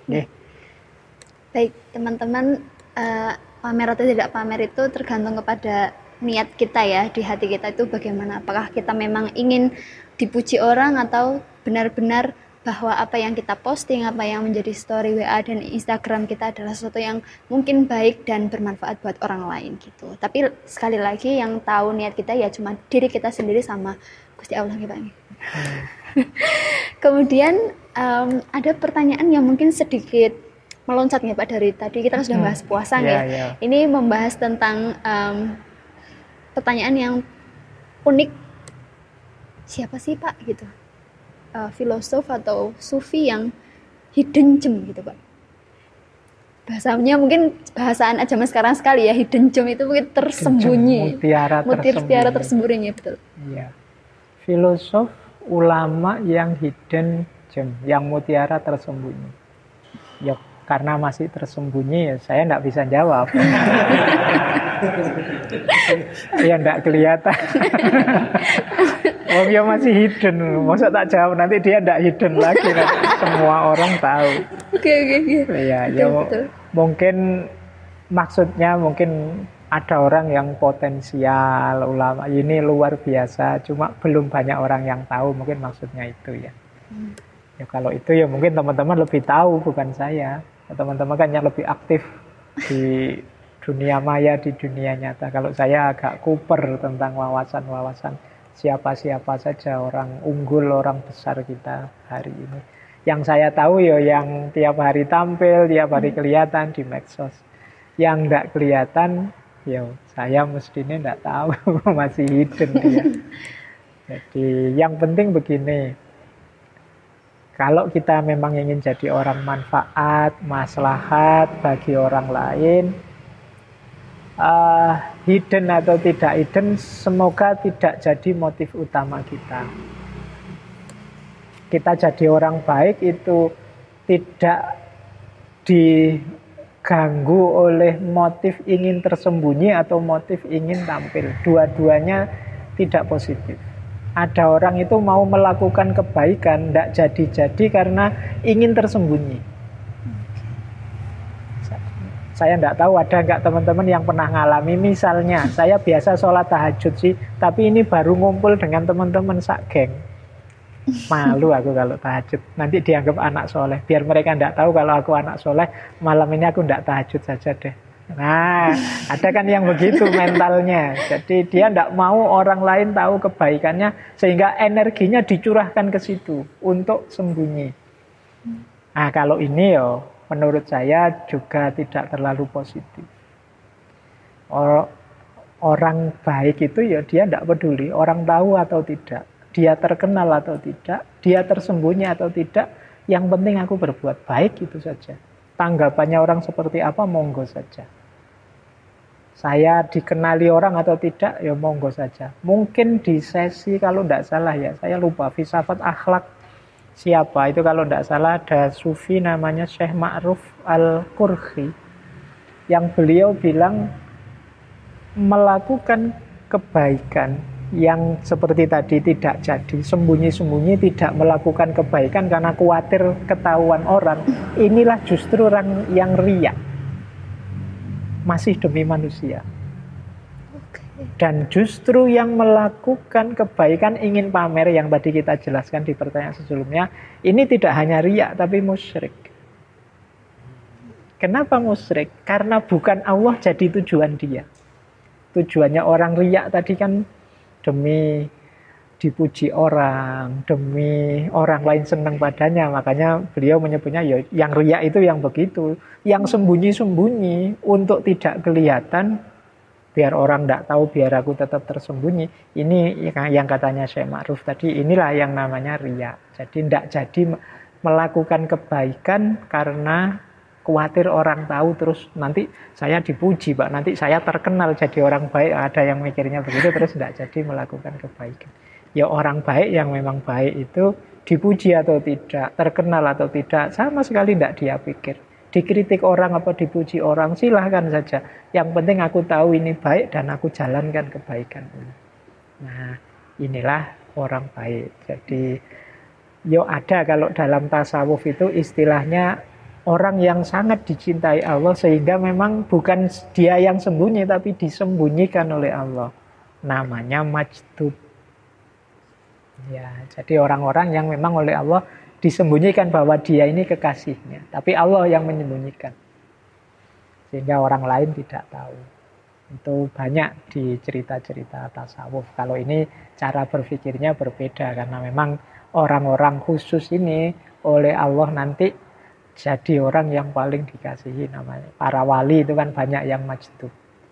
Baik, teman-teman, pamer atau tidak pamer itu tergantung kepada niat kita ya, di hati kita itu bagaimana. Apakah kita memang ingin dipuji orang atau benar-benar bahwa apa yang kita posting, apa yang menjadi story WA dan Instagram kita adalah sesuatu yang mungkin baik dan bermanfaat buat orang lain gitu. Tapi sekali lagi yang tahu niat kita ya cuma diri kita sendiri sama Gusti Allah ya Pak. Kemudian ada pertanyaan yang mungkin sedikit meloncat ya Pak, dari tadi kita sudah bahas puasa ya. Ini membahas tentang pertanyaan yang unik. Siapa sih Pak gitu? Filosof atau sufi yang hidden gem gitu Pak. Bahasanya mungkin bahasaan zaman sekarang sekali ya, hidden gem itu mungkin tersembunyi. Mutiara tersembunyi betul. Iya. Filosof, ulama yang hidden gem, yang mutiara tersembunyi. Ya karena masih tersembunyi ya saya tidak bisa jawab. Ya tidak kelihatan. Oh dia masih hidden, masa tak jawab nanti dia tidak hidden lagi, nanti semua orang tahu. Oke. Ya, betul. Mungkin maksudnya mungkin ada orang yang potensial ulama ini luar biasa, cuma belum banyak orang yang tahu, mungkin maksudnya itu ya. Ya kalau itu ya mungkin teman-teman lebih tahu, bukan saya. Teman-teman kan yang lebih aktif di dunia maya, di dunia nyata. Kalau saya agak kuper tentang wawasan-wawasan siapa-siapa saja orang unggul, orang besar kita hari ini. Yang saya tahu ya yang tiap hari tampil, tiap hari kelihatan di medsos. Yang tidak kelihatan, ya saya mestinya tidak tahu, masih hidden dia. Jadi yang penting begini, kalau kita memang ingin jadi orang manfaat, maslahat bagi orang lain, hidden atau tidak hidden, semoga tidak jadi motif utama kita. Kita jadi orang baik itu tidak diganggu oleh motif ingin tersembunyi atau motif ingin tampil. Dua-duanya tidak positif. Ada orang itu mau melakukan kebaikan, tidak jadi-jadi karena ingin tersembunyi. Saya tidak tahu ada nggak teman-teman yang pernah ngalami, misalnya saya biasa sholat tahajud sih, tapi ini baru ngumpul dengan teman-teman sak geng. Malu aku kalau tahajud, nanti dianggap anak soleh. Biar mereka tidak tahu kalau aku anak soleh, malam ini aku tidak tahajud saja deh. Nah, ada kan yang begitu mentalnya. Jadi dia tidak mau orang lain tahu kebaikannya, sehingga energinya dicurahkan ke situ untuk sembunyi. Nah, kalau ini menurut saya juga tidak terlalu positif. Orang baik itu ya dia tidak peduli orang tahu atau tidak, dia terkenal atau tidak, dia tersembunyi atau tidak. Yang penting aku berbuat baik, itu saja. Tanggapannya orang seperti apa, monggo saja. Saya dikenali orang atau tidak, ya monggo saja. Mungkin di sesi, kalau tidak salah ya, saya lupa, filsafat akhlak siapa itu, kalau tidak salah ada sufi namanya Syekh Ma'ruf Al-Qurhi, yang beliau bilang melakukan kebaikan yang seperti tadi tidak jadi, sembunyi-sembunyi, tidak melakukan kebaikan karena khawatir ketahuan orang, inilah justru orang yang riya, masih demi manusia. Dan justru yang melakukan kebaikan ingin pamer, yang tadi kita jelaskan di pertanyaan sebelumnya, ini tidak hanya riya tapi musyrik. Kenapa musyrik? Karena bukan Allah jadi tujuan dia. Tujuannya orang riya tadi kan demi dipuji orang, demi orang lain senang padanya. Makanya beliau menyebutnya ya, yang riya itu yang begitu, yang sembunyi-sembunyi untuk tidak kelihatan, biar orang tidak tahu, biar aku tetap tersembunyi. Ini yang katanya Syekh Ma'ruf tadi, inilah yang namanya riya. Jadi tidak jadi melakukan kebaikan karena khawatir orang tahu, terus nanti saya dipuji Pak, nanti saya terkenal jadi orang baik. Ada yang mikirnya begitu, terus tidak jadi melakukan kebaikan. Ya orang baik yang memang baik itu dipuji atau tidak, terkenal atau tidak, sama sekali tidak dia pikir. Dikritik orang apa dipuji orang, silahkan saja. Yang penting aku tahu ini baik dan aku jalankan kebaikan ini. Nah, inilah orang baik. Jadi, ada kalau dalam tasawuf itu istilahnya orang yang sangat dicintai Allah, sehingga memang bukan dia yang sembunyi tapi disembunyikan oleh Allah. Namanya majdub. Ya, jadi orang-orang yang memang oleh Allah disembunyikan bahwa dia ini kekasihnya, tapi Allah yang menyembunyikan, sehingga orang lain tidak tahu. Itu banyak di cerita-cerita tasawuf. Kalau ini cara berpikirnya berbeda, karena memang orang-orang khusus ini oleh Allah nanti jadi orang yang paling dikasihi, namanya para wali itu kan banyak yang majdub.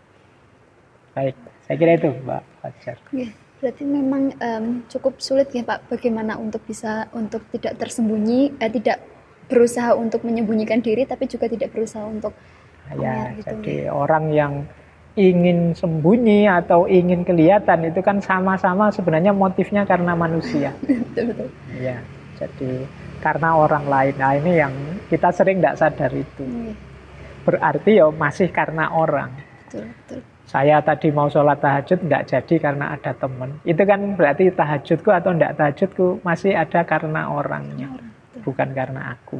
Baik, saya kira itu Mbak Fajar. Berarti memang cukup sulit ya Pak, bagaimana untuk tidak tersembunyi, tidak berusaha untuk menyembunyikan diri, tapi juga tidak berusaha untuk gitu. Jadi orang yang ingin sembunyi atau ingin kelihatan itu kan sama-sama sebenarnya motifnya karena manusia. Betul. Ya, jadi karena orang lain. Nah ini yang kita sering tidak sadar itu. Berarti masih karena orang. Betul. Saya tadi mau sholat tahajud nggak jadi karena ada teman. Itu kan berarti tahajudku atau enggak tahajudku masih ada karena orangnya, bukan karena aku.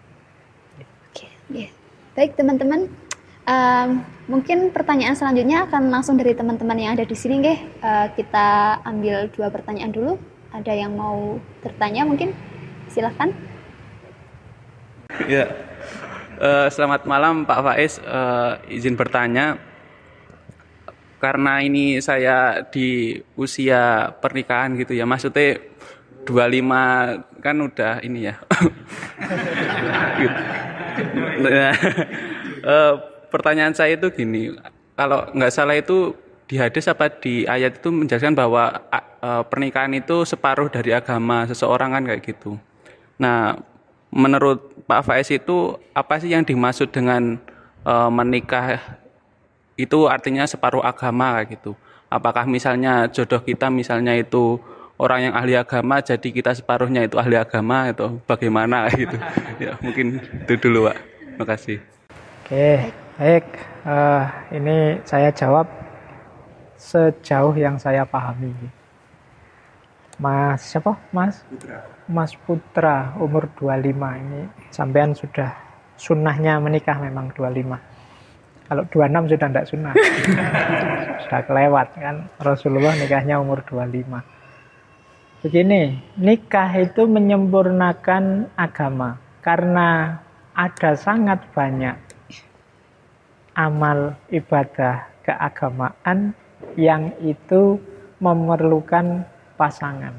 Oke. Baik teman-teman, mungkin pertanyaan selanjutnya akan langsung dari teman-teman yang ada di sini, kita ambil 2 pertanyaan dulu. Ada yang mau bertanya mungkin? Silahkan. Ya, selamat malam Pak Faiz. Izin bertanya. Karena ini saya di usia pernikahan gitu ya, maksudnya 25 kan udah ini ya. Nah, pertanyaan saya itu gini, kalau nggak salah itu di hadis apa di ayat itu menjelaskan bahwa pernikahan itu separuh dari agama seseorang kan kayak gitu. Nah, menurut Pak Faiz itu apa sih yang dimaksud dengan menikah itu artinya separuh agama kayak gitu? Apakah misalnya jodoh kita misalnya itu orang yang ahli agama, jadi kita separuhnya itu ahli agama atau bagaimana gitu? Ya mungkin itu dulu Pak. Terima kasih. Oke, baik. Ini saya jawab sejauh yang saya pahami. Mas siapa? Mas Putra umur 25 ini sampean sudah sunnahnya menikah memang 25. Kalau 26 sudah tidak sunnah. Sudah kelewat kan. Rasulullah nikahnya umur 25. Begini, nikah itu menyempurnakan agama. Karena ada sangat banyak amal ibadah keagamaan yang itu memerlukan pasangan.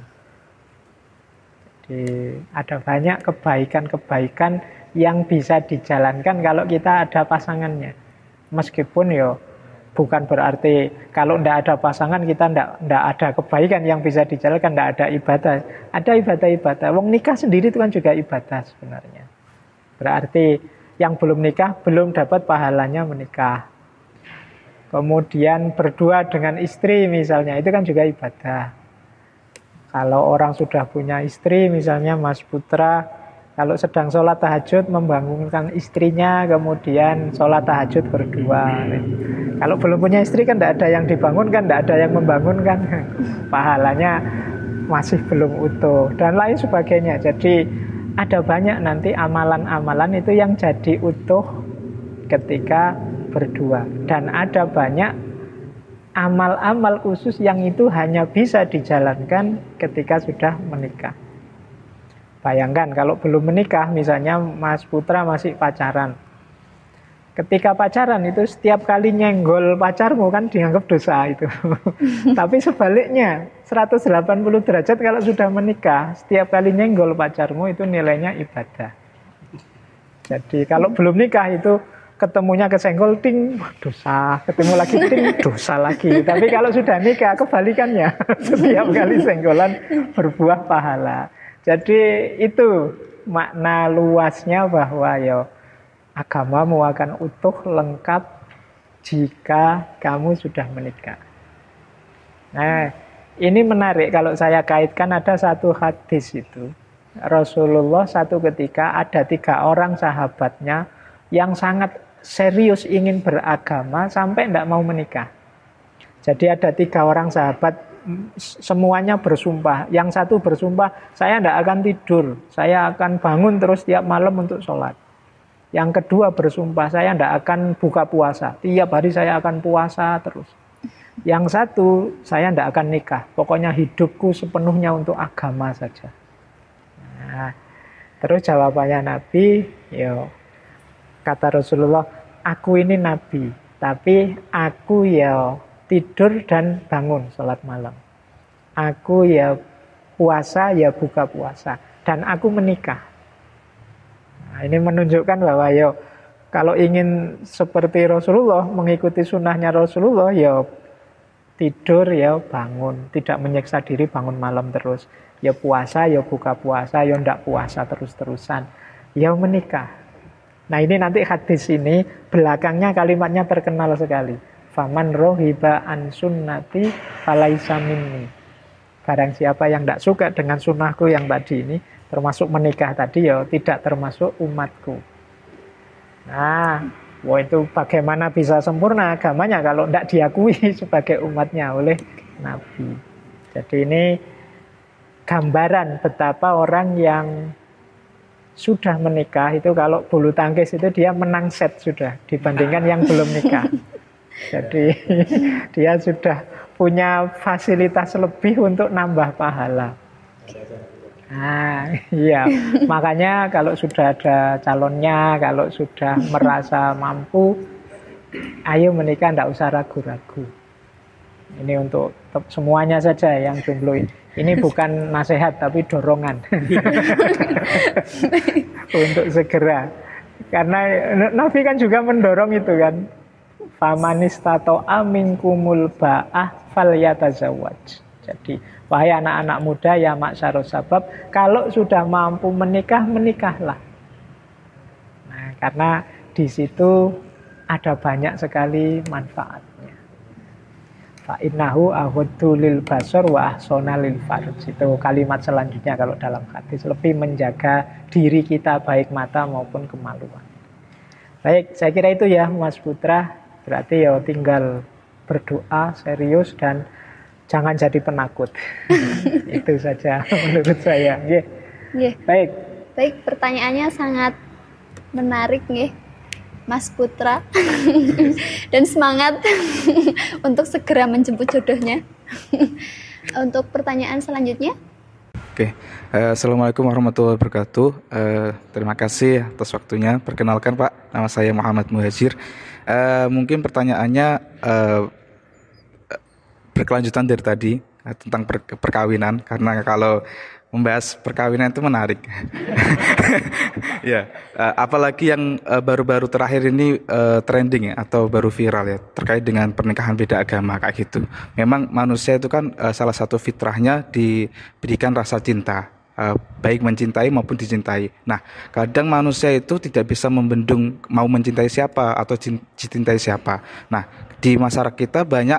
Jadi ada banyak kebaikan-kebaikan yang bisa dijalankan kalau kita ada pasangannya. Meskipun ya bukan berarti kalau tidak ada pasangan kita tidak ada kebaikan yang bisa dijalankan, tidak ada ibadah. Ada ibadah-ibadah. Wong nikah sendiri itu kan juga ibadah sebenarnya. Berarti yang belum nikah belum dapat pahalanya menikah. Kemudian berdua dengan istri misalnya, itu kan juga ibadah. Kalau orang sudah punya istri, misalnya Mas Putra, kalau sedang sholat tahajud membangunkan istrinya, kemudian sholat tahajud berdua. Kalau belum punya istri kan tidak ada yang dibangunkan, tidak ada yang membangunkan. Pahalanya masih belum utuh dan lain sebagainya. Jadi ada banyak nanti amalan-amalan itu yang jadi utuh ketika berdua. Dan ada banyak amal-amal khusus yang itu hanya bisa dijalankan ketika sudah menikah. Bayangkan kalau belum menikah, misalnya Mas Putra masih pacaran. Ketika pacaran itu setiap kali nyenggol pacarmu kan dianggap dosa itu. Tapi sebaliknya 180 derajat kalau sudah menikah, setiap kali nyenggol pacarmu itu nilainya ibadah. Jadi kalau belum nikah itu ketemunya kesenggol ting dosa, ketemu lagi ting dosa lagi. Tapi kalau sudah nikah kebalikannya, setiap kali senggolan berbuah pahala. Jadi itu makna luasnya bahwa ya agamamu akan utuh lengkap jika kamu sudah menikah. Nah, ini menarik kalau saya kaitkan ada satu hadis itu. Rasulullah satu ketika ada 3 orang sahabatnya yang sangat serius ingin beragama sampai tidak mau menikah. Jadi ada 3 orang sahabat, semuanya bersumpah. Yang satu bersumpah, saya tidak akan tidur, saya akan bangun terus tiap malam untuk sholat. Yang kedua bersumpah, saya tidak akan buka puasa, tiap hari saya akan puasa terus. Yang satu, saya tidak akan nikah, pokoknya hidupku sepenuhnya untuk agama saja. Nah, terus jawabannya Nabi, kata Rasulullah, aku ini nabi, tapi aku ya tidur dan bangun sholat malam. Aku ya puasa, ya buka puasa. Dan aku menikah. Nah, ini menunjukkan bahwa kalau ingin seperti Rasulullah, mengikuti sunnahnya Rasulullah, ya tidur, ya bangun. Tidak menyiksa diri, bangun malam terus. Ya puasa, ya buka puasa, ya tidak puasa terus-terusan. Ya menikah. Nah ini nanti hadis ini belakangnya kalimatnya terkenal sekali. Faman rohiba an sunnati falaisa minni. Barang siapa yang tidak suka dengan sunnahku yang tadi ini, termasuk menikah tadi, ya tidak termasuk umatku. Nah, itu bagaimana bisa sempurna agamanya kalau tidak diakui sebagai umatnya oleh Nabi. Jadi ini gambaran betapa orang yang sudah menikah itu kalau bulu tangkis itu dia menang set sudah dibandingkan yang belum nikah. Jadi dia sudah punya fasilitas lebih untuk nambah pahala. Nah, iya. Makanya kalau sudah ada calonnya, kalau sudah merasa mampu, ayo menikah, tidak usah ragu-ragu. Ini untuk semuanya saja yang jomblo ini. Ini bukan nasihat tapi dorongan untuk segera. Karena Nabi kan juga mendorong itu kan. Famanistato aminkumul ba'ah falyatazawwaj. Jadi wahai anak-anak muda ya maksarus sabab, kalau sudah mampu menikah, menikahlah. Nah, karena di situ ada banyak sekali manfaat. Fa'innahu ahuddu lil basar wa ahsona lil farj. Itu kalimat selanjutnya kalau dalam hadis, lebih menjaga diri kita baik mata maupun kemaluan. Baik, saya kira itu ya Mas Putra. Berarti ya tinggal berdoa serius dan jangan jadi penakut. Itu saja menurut saya. Yeah. Baik. Baik, pertanyaannya sangat menarik nggih. Mas Putra dan semangat untuk segera menjemput jodohnya. Untuk pertanyaan selanjutnya. Oke, Assalamualaikum warahmatullahi wabarakatuh. Terima kasih atas waktunya. Perkenalkan Pak, nama saya Muhammad Muhajir. Mungkin pertanyaannya berkelanjutan dari tadi tentang perkawinan, karena kalau membahas perkawinan itu menarik. Ya, apalagi yang baru-baru terakhir ini trending ya, atau baru viral ya, terkait dengan pernikahan beda agama kayak gitu. Memang manusia itu kan salah satu fitrahnya diberikan rasa cinta, baik mencintai maupun dicintai. Nah, kadang manusia itu tidak bisa membendung mau mencintai siapa atau dicintai siapa. Nah, di masyarakat kita banyak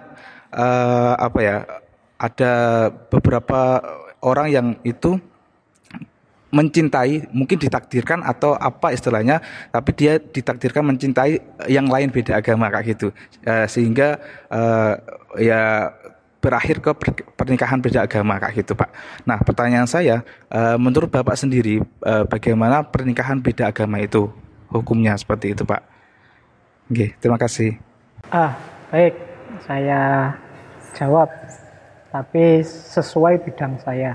ada beberapa orang yang itu mencintai, mungkin ditakdirkan atau apa istilahnya, tapi dia ditakdirkan mencintai yang lain beda agama kayak gitu, sehingga ya berakhir ke pernikahan beda agama kayak gitu Pak. Nah, pertanyaan saya, menurut Bapak sendiri, bagaimana pernikahan beda agama itu hukumnya seperti itu Pak? Oke, terima kasih. Baik, saya jawab, tapi sesuai bidang saya.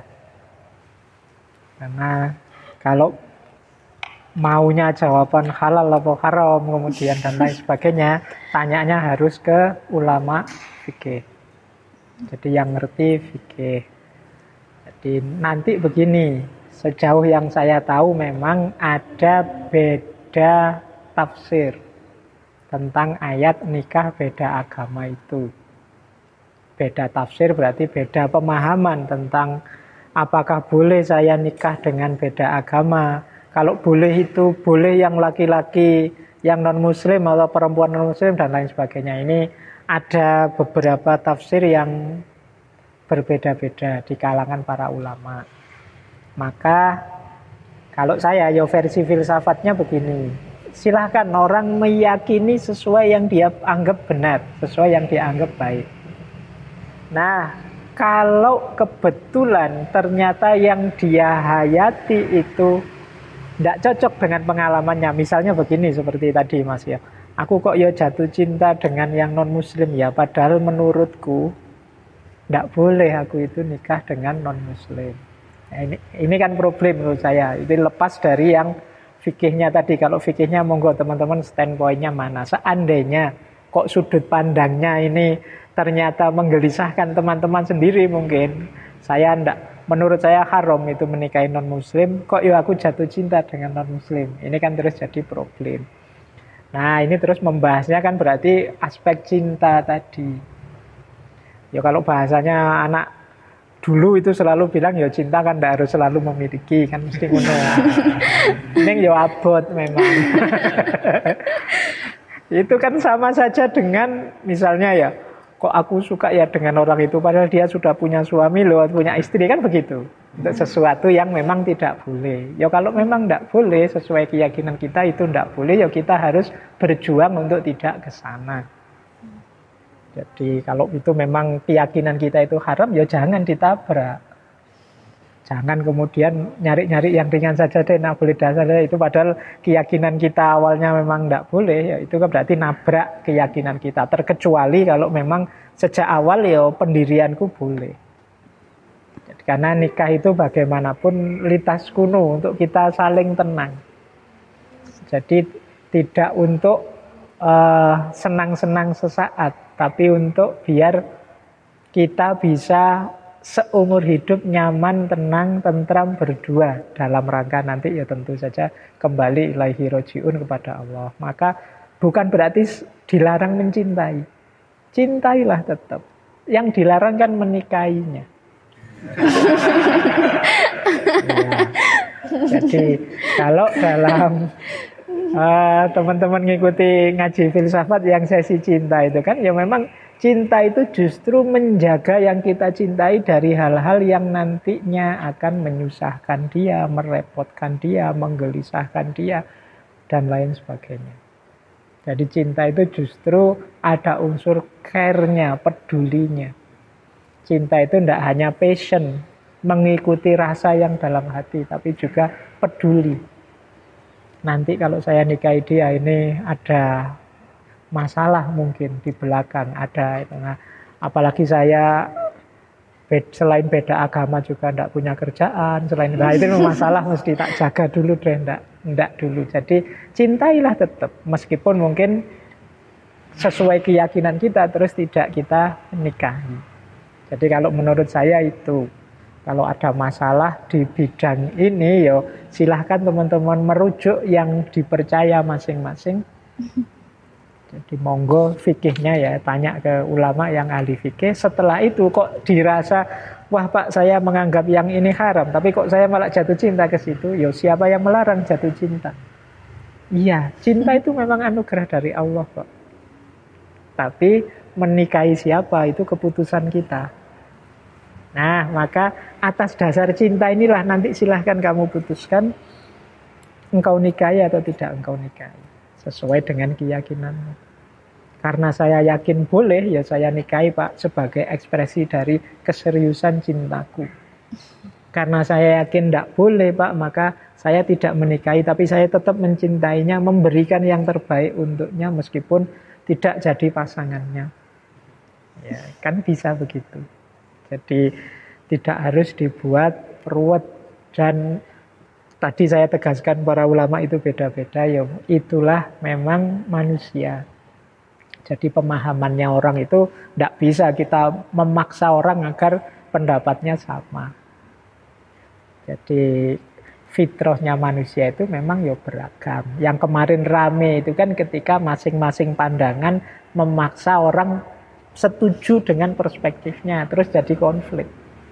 Karena kalau maunya jawaban halal atau haram kemudian dan lain sebagainya, tanyanya harus ke ulama fikih. Jadi yang ngerti fikih. Jadi nanti begini, sejauh yang saya tahu memang ada beda tafsir tentang ayat nikah beda agama itu. Beda tafsir berarti beda pemahaman tentang apakah boleh saya nikah dengan beda agama. Kalau boleh itu boleh yang laki-laki, yang non-muslim atau perempuan non-muslim dan lain sebagainya. Ini ada beberapa tafsir yang berbeda-beda di kalangan para ulama. Maka kalau saya versi filsafatnya begini. Silahkan orang meyakini sesuai yang dia anggap benar, sesuai yang dia anggap baik. Nah, kalau kebetulan ternyata yang dia hayati itu tidak cocok dengan pengalamannya. Misalnya begini seperti tadi Mas ya. Aku kok ya jatuh cinta dengan yang non-muslim ya. Padahal menurutku tidak boleh aku itu nikah dengan non-muslim. Nah, ini kan problem menurut saya. Itu lepas dari yang fikihnya tadi. Kalau fikihnya monggo teman-teman standpointnya mana. Seandainya kok sudut pandangnya ini ternyata menggelisahkan teman-teman sendiri mungkin. Saya enggak, menurut saya haram itu menikahi non-muslim. Kok ya aku jatuh cinta dengan non-muslim. Ini kan terus jadi problem. Nah, ini terus membahasnya kan berarti aspek cinta tadi. Ya kalau bahasanya anak dulu itu selalu bilang ya cinta kan tidak harus selalu memiliki, kan mesti ngono. Ning ya abot memang. Itu kan sama saja dengan misalnya ya, kok aku suka ya dengan orang itu padahal dia sudah punya suami loh, punya istri, kan begitu. Untuk sesuatu yang memang tidak boleh. Ya kalau memang tidak boleh sesuai keyakinan kita itu tidak boleh, ya kita harus berjuang untuk tidak ke sana. Jadi kalau itu memang keyakinan kita itu haram, ya jangan ditabrak. Jangan kemudian nyari-nyari yang ringan saja deh, nah boleh dasar itu padahal keyakinan kita awalnya memang tidak boleh, ya itu kan berarti nabrak keyakinan kita. Terkecuali kalau memang sejak awal ya pendirianku boleh. Jadi, karena nikah itu bagaimanapun litas kuno untuk kita saling tenang. Jadi tidak untuk senang-senang sesaat, tapi untuk biar kita bisa seumur hidup nyaman, tenang, tentram berdua dalam rangka nanti ya tentu saja kembali ilaihi rojiun kepada Allah. Maka bukan berarti dilarang mencintai. Cintailah tetap. Yang dilarang kan menikahinya. Ya. Jadi kalau dalam teman-teman ngikuti ngaji filsafat yang sesi cinta itu kan ya memang cinta itu justru menjaga yang kita cintai dari hal-hal yang nantinya akan menyusahkan dia, merepotkan dia, menggelisahkan dia dan lain sebagainya. Jadi cinta itu justru ada unsur care-nya, pedulinya. Cinta itu tidak hanya passion, mengikuti rasa yang dalam hati, tapi juga peduli. Nanti kalau saya nikahi dia ini ada masalah mungkin di belakang ada itu. Nah, apalagi saya Selain beda agama juga tidak punya kerjaan, selain itu masalah mesti tak jaga dulu deh, enggak dulu. Jadi cintailah tetap, meskipun mungkin sesuai keyakinan kita terus tidak kita nikahi. Jadi kalau menurut saya itu, kalau ada masalah di bidang ini, yo silahkan teman-teman merujuk yang dipercaya masing-masing. Jadi monggo fikihnya ya, tanya ke ulama yang ahli fikih. Setelah itu kok dirasa, wah Pak saya menganggap yang ini haram, tapi kok saya malah jatuh cinta ke situ. Yo siapa yang melarang jatuh cinta? Iya, cinta itu memang anugerah dari Allah kok. Tapi menikahi siapa itu keputusan kita. Nah, maka atas dasar cinta inilah nanti silahkan kamu putuskan engkau nikahi atau tidak engkau nikahi. Sesuai dengan keyakinanmu. Karena saya yakin boleh, ya saya nikahi Pak sebagai ekspresi dari keseriusan cintaku. Karena saya yakin tidak boleh Pak, maka saya tidak menikahi, tapi saya tetap mencintainya, memberikan yang terbaik untuknya meskipun tidak jadi pasangannya. Ya, kan bisa begitu. Jadi tidak harus dibuat ruwet, dan tadi saya tegaskan para ulama itu beda-beda, ya itulah memang manusia. Jadi pemahamannya orang itu tidak bisa kita memaksa orang agar pendapatnya sama. Jadi fitrahnya manusia itu memang ya beragam. Yang kemarin rame itu kan ketika masing-masing pandangan memaksa orang setuju dengan perspektifnya, terus jadi konflik.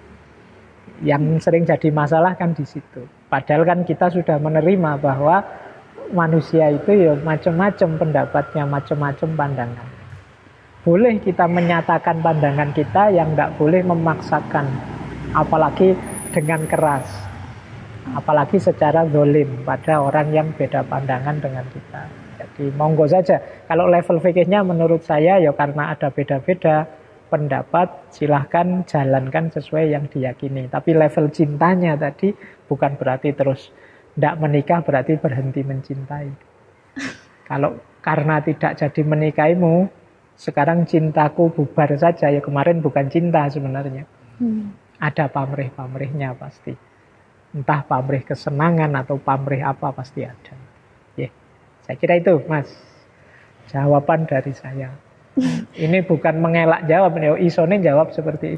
Yang sering jadi masalah kan di situ. Padahal kan kita sudah menerima bahwa manusia itu ya macam-macam pendapatnya, macam-macam pandangan. Boleh kita menyatakan pandangan kita, yang tidak boleh memaksakan, apalagi dengan keras, apalagi secara zalim pada orang yang beda pandangan dengan kita. Jadi monggo saja. Kalau level fikihnya menurut saya ya karena ada beda-beda pendapat, silahkan jalankan sesuai yang diyakini. Tapi level cintanya tadi bukan berarti terus tidak menikah berarti berhenti mencintai. Kalau karena tidak jadi menikahimu, sekarang cintaku bubar saja, ya kemarin bukan cinta sebenarnya. Ada pamrih-pamrihnya pasti. Entah pamrih kesenangan atau pamrih apa pasti ada. Ya, saya kira itu Mas jawaban dari saya. Ini bukan mengelak jawab, isone jawab seperti itu.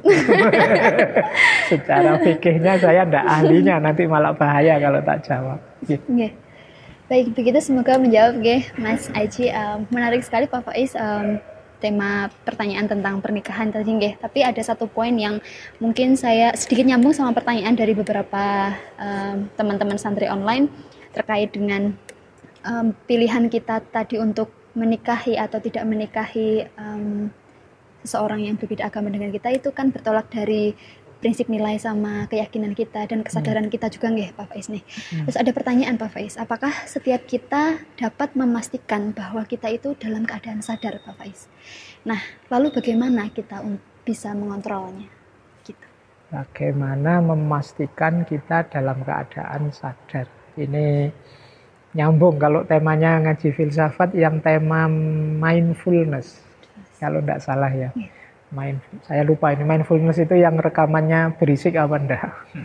Secara fikihnya saya tidak ahlinya, nanti malah bahaya kalau tak jawab. Okay. Baik, begitu semoga menjawab Mas Aji. Menarik sekali Pak Faiz tema pertanyaan tentang pernikahan tadi. Tapi ada satu poin yang mungkin saya sedikit nyambung sama pertanyaan dari beberapa teman-teman santri online terkait dengan pilihan kita tadi untuk menikahi atau tidak menikahi seseorang yang berbeda agama dengan kita, itu kan bertolak dari prinsip nilai sama keyakinan kita dan kesadaran kita juga Pak Faiz nih. Terus ada pertanyaan Pak Faiz, apakah setiap kita dapat memastikan bahwa kita itu dalam keadaan sadar Pak Faiz? Nah, lalu bagaimana kita bisa mengontrolnya? Gitu. Bagaimana memastikan kita dalam keadaan sadar? Ini nyambung kalau temanya ngaji filsafat yang tema mindfulness. Kalau tidak salah ya. Saya lupa ini mindfulness itu yang rekamannya berisik apa enggak.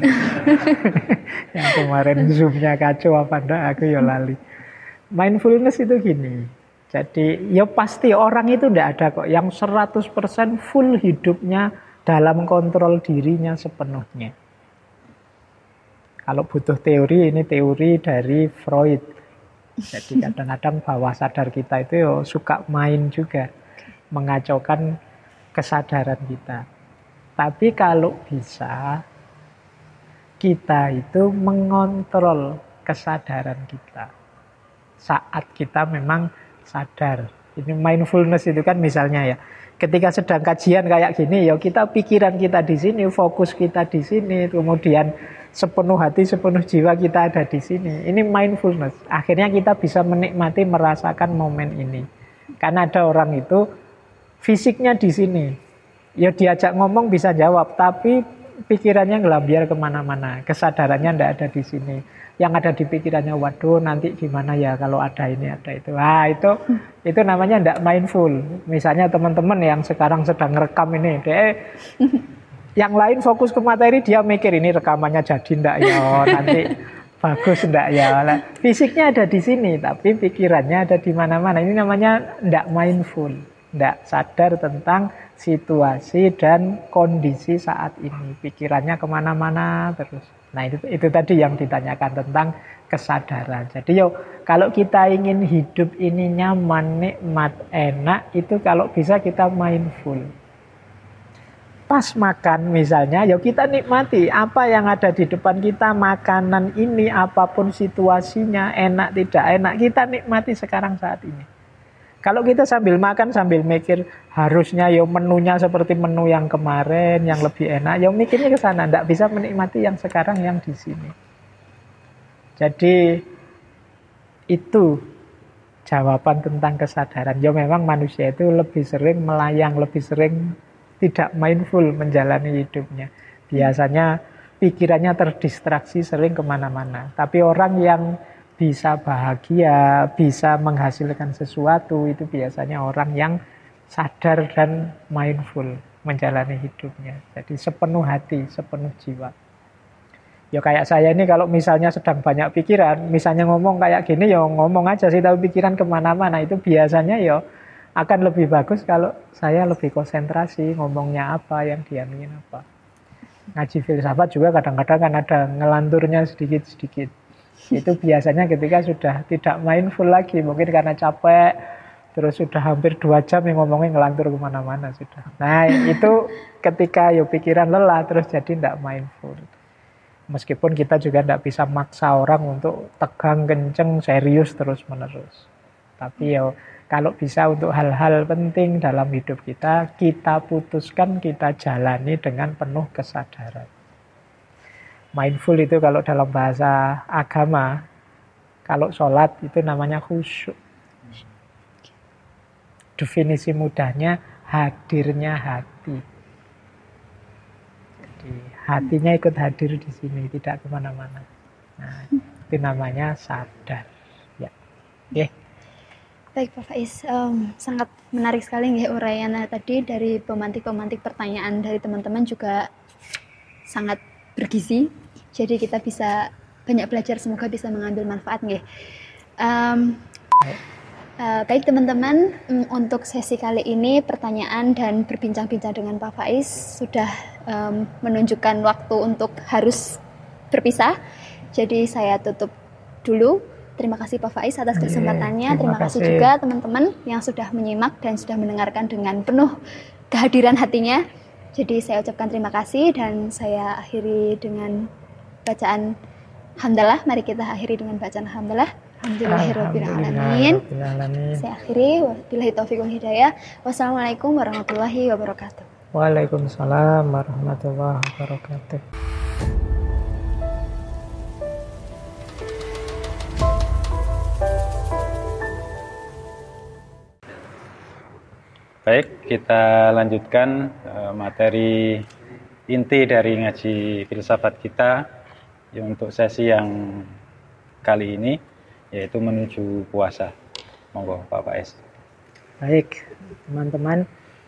Yang kemarin zoomnya kacau apa enggak, aku ya lali. Mindfulness itu gini. Jadi ya pasti orang itu enggak ada kok yang 100% full hidupnya dalam kontrol dirinya sepenuhnya. Kalau butuh teori, ini teori dari Freud. Jadi kadang-kadang bawah sadar kita itu ya suka main juga, mengacaukan kesadaran kita. Tapi kalau bisa, kita itu mengontrol kesadaran kita saat kita memang sadar. Ini mindfulness itu kan misalnya ya, ketika sedang kajian kayak gini, ya kita pikiran kita di sini, fokus kita di sini, kemudian sepenuh hati, sepenuh jiwa kita ada di sini. Ini mindfulness. Akhirnya kita bisa menikmati, merasakan momen ini. Karena ada orang itu fisiknya di sini, ya diajak ngomong bisa jawab, tapi pikirannya ngelambiar kemana-mana, kesadarannya tidak ada di sini. Yang ada di pikirannya, waduh nanti gimana ya kalau ada ini ada itu. Nah itu namanya tidak mindful. Misalnya teman-teman yang sekarang sedang rekam ini, Yang lain fokus ke materi, dia mikir ini rekamannya jadi ndak ya, nanti bagus ndak ya. Nah, fisiknya ada di sini, tapi pikirannya ada di mana-mana. Ini namanya ndak mindful, ndak sadar tentang situasi dan kondisi saat ini. Pikirannya kemana-mana terus. Nah itu tadi yang ditanyakan tentang kesadaran. Jadi kalau kita ingin hidup ini nyaman, nikmat, enak, itu kalau bisa kita mindful. Pas makan misalnya, kita nikmati apa yang ada di depan kita, makanan ini apapun situasinya, enak tidak enak, kita nikmati sekarang saat ini. Kalau kita sambil makan sambil mikir harusnya menunya seperti menu yang kemarin yang lebih enak, mikirnya ke sana, tidak bisa menikmati yang sekarang yang di sini. Jadi itu jawaban tentang kesadaran. Memang manusia itu lebih sering melayang, lebih sering tidak mindful menjalani hidupnya. Biasanya pikirannya terdistraksi sering kemana-mana. Tapi orang yang bisa bahagia, bisa menghasilkan sesuatu, itu biasanya orang yang sadar dan mindful menjalani hidupnya. Jadi sepenuh hati, sepenuh jiwa. Kayak saya ini kalau misalnya sedang banyak pikiran, misalnya ngomong kayak gini, ngomong aja sih, tapi pikiran kemana-mana. Itu biasanya akan lebih bagus kalau saya lebih konsentrasi ngomongnya apa, yang diaminin apa. Ngaji filsafat juga kadang-kadang kan ada ngelanturnya sedikit-sedikit. Itu biasanya ketika sudah tidak mindful lagi, mungkin karena capek, terus sudah hampir 2 jam yang ngomongnya ngelantur kemana-mana sudah. Nah itu ketika pikiran lelah terus jadi tidak mindful. Meskipun kita juga tidak bisa maksa orang untuk tegang, kenceng, serius terus-menerus. Tapi kalau bisa untuk hal-hal penting dalam hidup kita, kita putuskan, kita jalani dengan penuh kesadaran. Mindful itu kalau dalam bahasa agama, kalau sholat itu namanya khusyuk. Definisi mudahnya, hadirnya hati. Jadi hatinya ikut hadir di sini, tidak kemana-mana. Nah, itu namanya sadar. Ya. Okay. Baik Pak Faiz, sangat menarik sekali uraian tadi, dari pemantik-pemantik pertanyaan dari teman-teman juga sangat bergizi. Jadi kita bisa banyak belajar, semoga bisa mengambil manfaat baik teman-teman, untuk sesi kali ini pertanyaan dan berbincang-bincang dengan Pak Faiz sudah menunjukkan waktu untuk harus berpisah. Jadi saya tutup dulu. Terima kasih Pak Faiz atas kesempatannya. Terima kasih juga teman-teman yang sudah menyimak dan sudah mendengarkan dengan penuh kehadiran hatinya. Jadi saya ucapkan terima kasih dan saya akhiri dengan bacaan hamdalah. Mari kita akhiri dengan bacaan hamdalah. Alhamdulillahirabbil alamin. Saya akhiri, wabillahi taufiq wal hidayah. Wassalamualaikum warahmatullahi wabarakatuh. Waalaikumsalam warahmatullahi wabarakatuh. Baik, kita lanjutkan materi inti dari ngaji filsafat kita untuk sesi yang kali ini, yaitu menuju puasa. Monggo Pak Faiz. Baik, teman-teman,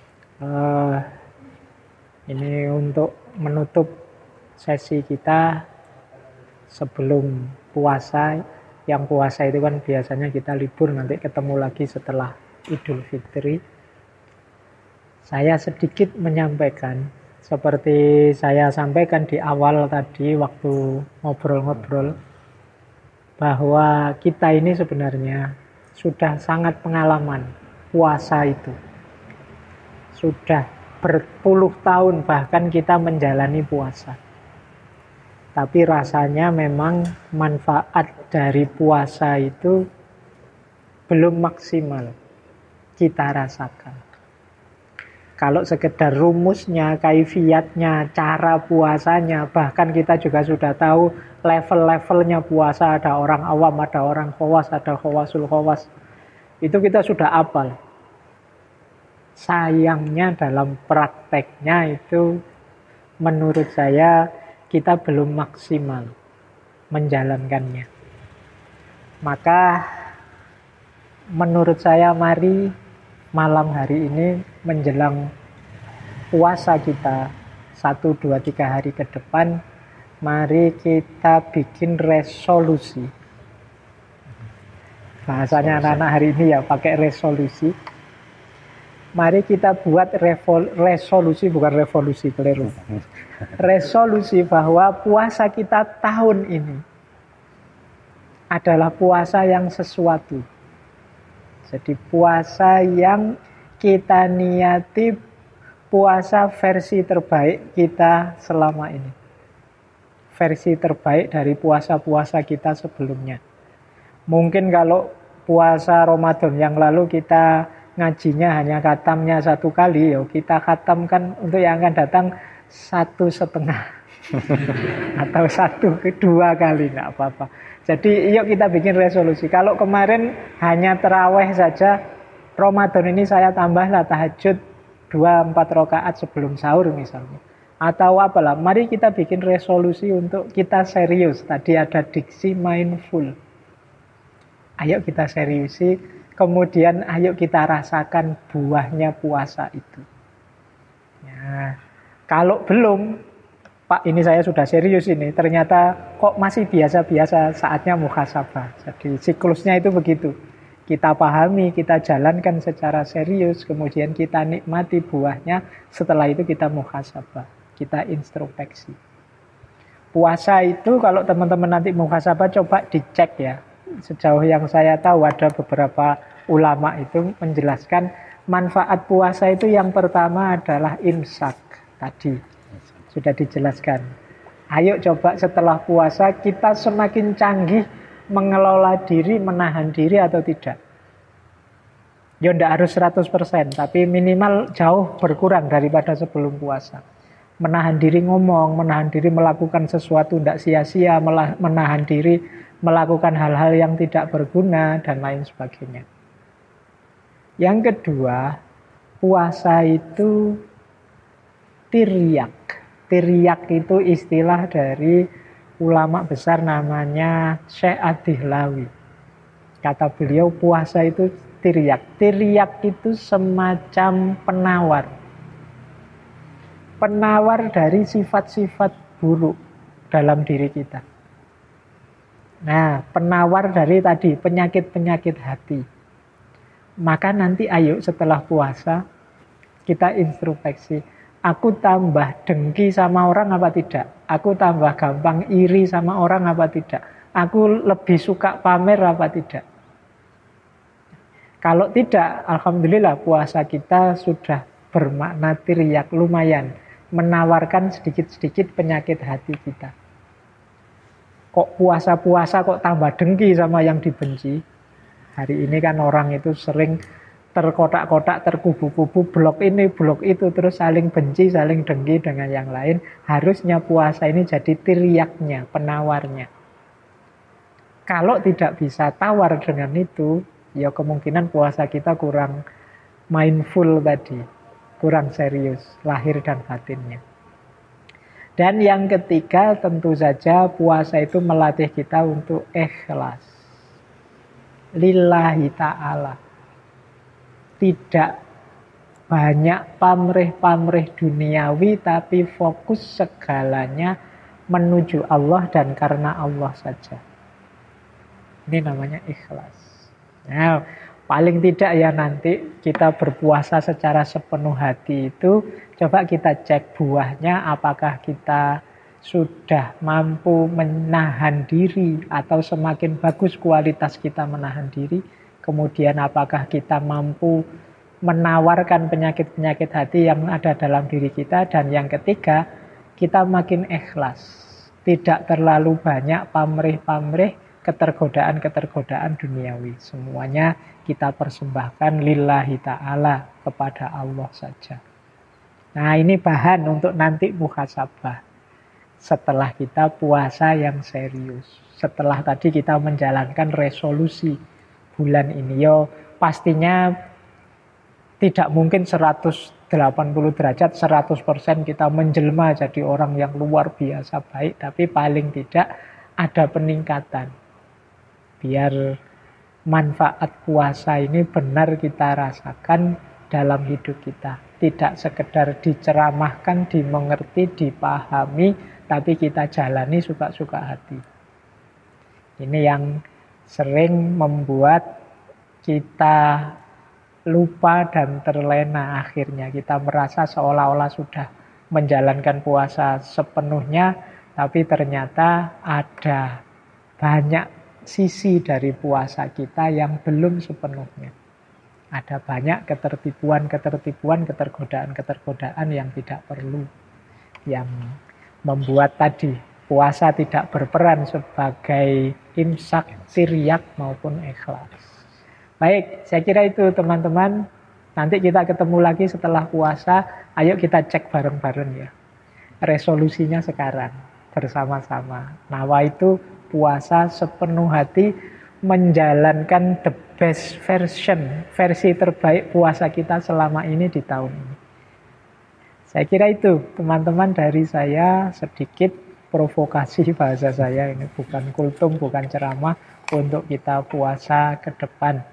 ini untuk menutup sesi kita sebelum puasa. Yang puasa itu kan biasanya kita libur, nanti ketemu lagi setelah Idul Fitri. Saya sedikit menyampaikan, seperti saya sampaikan di awal tadi waktu ngobrol-ngobrol, bahwa kita ini sebenarnya sudah sangat pengalaman puasa itu. Sudah berpuluh tahun bahkan kita menjalani puasa. Tapi rasanya memang manfaat dari puasa itu belum maksimal kita rasakan. Kalau sekedar rumusnya, kaifiatnya, cara puasanya, bahkan kita juga sudah tahu level-levelnya puasa, ada orang awam, ada orang khawas, ada khawasul khawas. Itu kita sudah hafal. Sayangnya dalam prakteknya itu menurut saya kita belum maksimal menjalankannya. Maka menurut saya mari malam hari ini menjelang puasa kita 1, 2, 3 hari ke depan, mari kita bikin resolusi. Bahasanya anak-anak hari ini ya pakai resolusi. Mari kita buat resolusi, bukan revolusi, keliru. Resolusi bahwa puasa kita tahun ini adalah puasa yang sesuatu. Jadi puasa yang kita niati, puasa versi terbaik kita selama ini. Versi terbaik dari puasa-puasa kita sebelumnya. Mungkin kalau puasa Ramadan yang lalu kita ngajinya hanya khatamnya 1 kali, ya kita khatamkan untuk yang akan datang 1,5 atau 1-2 kali, nggak apa-apa. Jadi yuk kita bikin resolusi. Kalau kemarin hanya terawih saja, Ramadan ini saya tambahlah tahajud 2-4 rakaat sebelum sahur misalnya. Atau apalah, mari kita bikin resolusi untuk kita serius. Tadi ada diksi mindful. Ayo kita seriusi, kemudian ayo kita rasakan buahnya puasa itu. Ya, kalau belum, Pak ini saya sudah serius ini, ternyata kok masih biasa-biasa, saatnya muhasabah. Jadi siklusnya itu begitu. Kita pahami, kita jalankan secara serius, kemudian kita nikmati buahnya, setelah itu kita muhasabah, kita introspeksi. Puasa itu kalau teman-teman nanti muhasabah coba dicek ya. Sejauh yang saya tahu ada beberapa ulama itu menjelaskan manfaat puasa itu yang pertama adalah imsak. Tadi sudah dijelaskan. Ayo coba setelah puasa kita semakin canggih mengelola diri, menahan diri atau tidak. Ya tidak harus 100%, tapi minimal jauh berkurang daripada sebelum puasa. Menahan diri ngomong, menahan diri melakukan sesuatu tidak sia-sia, menahan diri melakukan hal-hal yang tidak berguna, dan lain sebagainya. Yang kedua, puasa itu tiryak. Tiryak itu istilah dari ulama besar namanya Syekh Ad-Dihlawi. Kata beliau puasa itu tiryak. Tiryak itu semacam penawar. Penawar dari sifat-sifat buruk dalam diri kita. Nah, penawar dari tadi penyakit-penyakit hati. Maka nanti ayo setelah puasa kita introspeksi. Aku tambah dengki sama orang apa tidak? Aku tambah gampang iri sama orang apa tidak? Aku lebih suka pamer apa tidak? Kalau tidak, alhamdulillah puasa kita sudah bermakna tiryak, lumayan. Menawarkan sedikit-sedikit penyakit hati kita. Kok puasa-puasa kok tambah dengki sama yang dibenci? Hari ini kan orang itu sering terkotak-kotak, terkubu-kubu, blok ini, blok itu, terus saling benci, saling dengki dengan yang lain. Harusnya puasa ini jadi tiryaknya, penawarnya. Kalau tidak bisa tawar dengan itu, ya kemungkinan puasa kita kurang mindful tadi, kurang serius, lahir dan batinnya. Dan yang ketiga tentu saja puasa itu melatih kita untuk ikhlas. Lillahi ta'ala. Tidak banyak pamrih-pamrih duniawi, tapi fokus segalanya menuju Allah dan karena Allah saja. Ini namanya ikhlas. Nah, paling tidak ya nanti kita berpuasa secara sepenuh hati itu, coba kita cek buahnya apakah kita sudah mampu menahan diri atau semakin bagus kualitas kita menahan diri. Kemudian apakah kita mampu menawarkan penyakit-penyakit hati yang ada dalam diri kita. Dan yang ketiga, kita makin ikhlas. Tidak terlalu banyak pamrih-pamrih, ketergodaan-ketergodaan duniawi. Semuanya kita persembahkan lillahi ta'ala, kepada Allah saja. Nah, ini bahan untuk nanti muhasabah. Setelah kita puasa yang serius. Setelah tadi kita menjalankan resolusi bulan ini. Yo, pastinya tidak mungkin 180 derajat, 100% kita menjelma jadi orang yang luar biasa baik. Tapi paling tidak ada peningkatan. Biar manfaat puasa ini benar kita rasakan dalam hidup kita. Tidak sekedar diceramahkan, dimengerti, dipahami, tapi kita jalani suka-suka hati. Ini yang sering membuat kita lupa dan terlena akhirnya. Kita merasa seolah-olah sudah menjalankan puasa sepenuhnya, tapi ternyata ada banyak sisi dari puasa kita yang belum sepenuhnya. Ada banyak ketertipuan, ketergodaan yang tidak perlu. Yang membuat tadi puasa tidak berperan sebagai imsak, tiryak maupun ikhlas. Baik, saya kira itu teman-teman. Nanti kita ketemu lagi setelah puasa. Ayo kita cek bareng-bareng ya. Resolusinya sekarang bersama-sama. Nawaitu puasa sepenuh hati, menjalankan the best version, versi terbaik puasa kita selama ini di tahun ini. Saya kira itu teman-teman dari saya, sedikit provokasi bahasa saya. Ini bukan kultum, bukan ceramah, untuk kita puasa ke depan.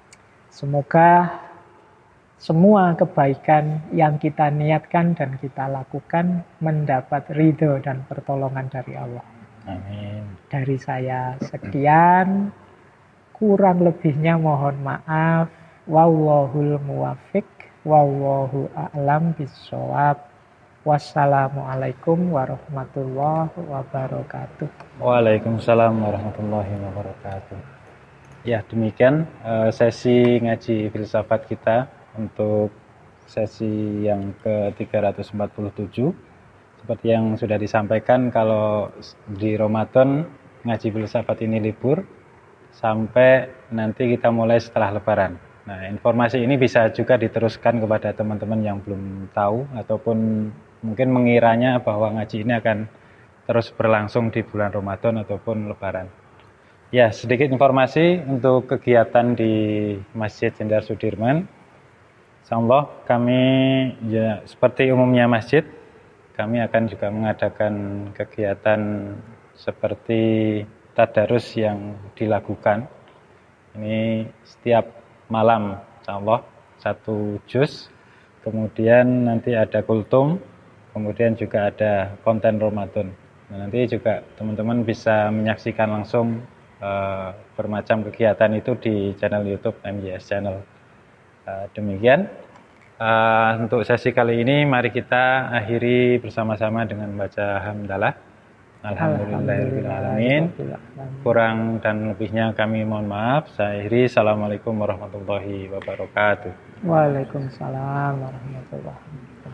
Semoga semua kebaikan yang kita niatkan dan kita lakukan mendapat ridho dan pertolongan dari Allah. Amin. Dari saya sekian, kurang lebihnya mohon maaf. Wallahul muwafiq, wallahu a'lam bishawab. Wassalamualaikum warahmatullahi wabarakatuh. Waalaikumsalam warahmatullahi wabarakatuh. Ya, demikian sesi ngaji filsafat kita untuk sesi yang ke-347. Seperti yang sudah disampaikan, kalau di Ramadan ngaji filsafat ini libur sampai nanti kita mulai setelah Lebaran. Nah, informasi ini bisa juga diteruskan kepada teman-teman yang belum tahu ataupun mungkin mengiranya bahwa ngaji ini akan terus berlangsung di bulan Ramadan ataupun Lebaran. Ya, sedikit informasi untuk kegiatan di Masjid Jenderal Sudirman. Insyaallah kami ya, seperti umumnya masjid, kami akan juga mengadakan kegiatan seperti tadarus yang dilakukan. Ini setiap malam, insyaallah 1 juz. Kemudian nanti ada kultum, kemudian juga ada konten Ramadan. Nah, nanti juga teman-teman bisa menyaksikan langsung bermacam kegiatan itu di channel YouTube MYS Channel. Demikian untuk sesi kali ini, mari kita akhiri bersama-sama dengan membaca hamdalah. Alhamdulillahirrahmanirrahim. Kurang dan lebihnya kami mohon maaf. Saya akhiri. Assalamualaikum warahmatullahi wabarakatuh. Waalaikumsalam warahmatullahi wabarakatuh.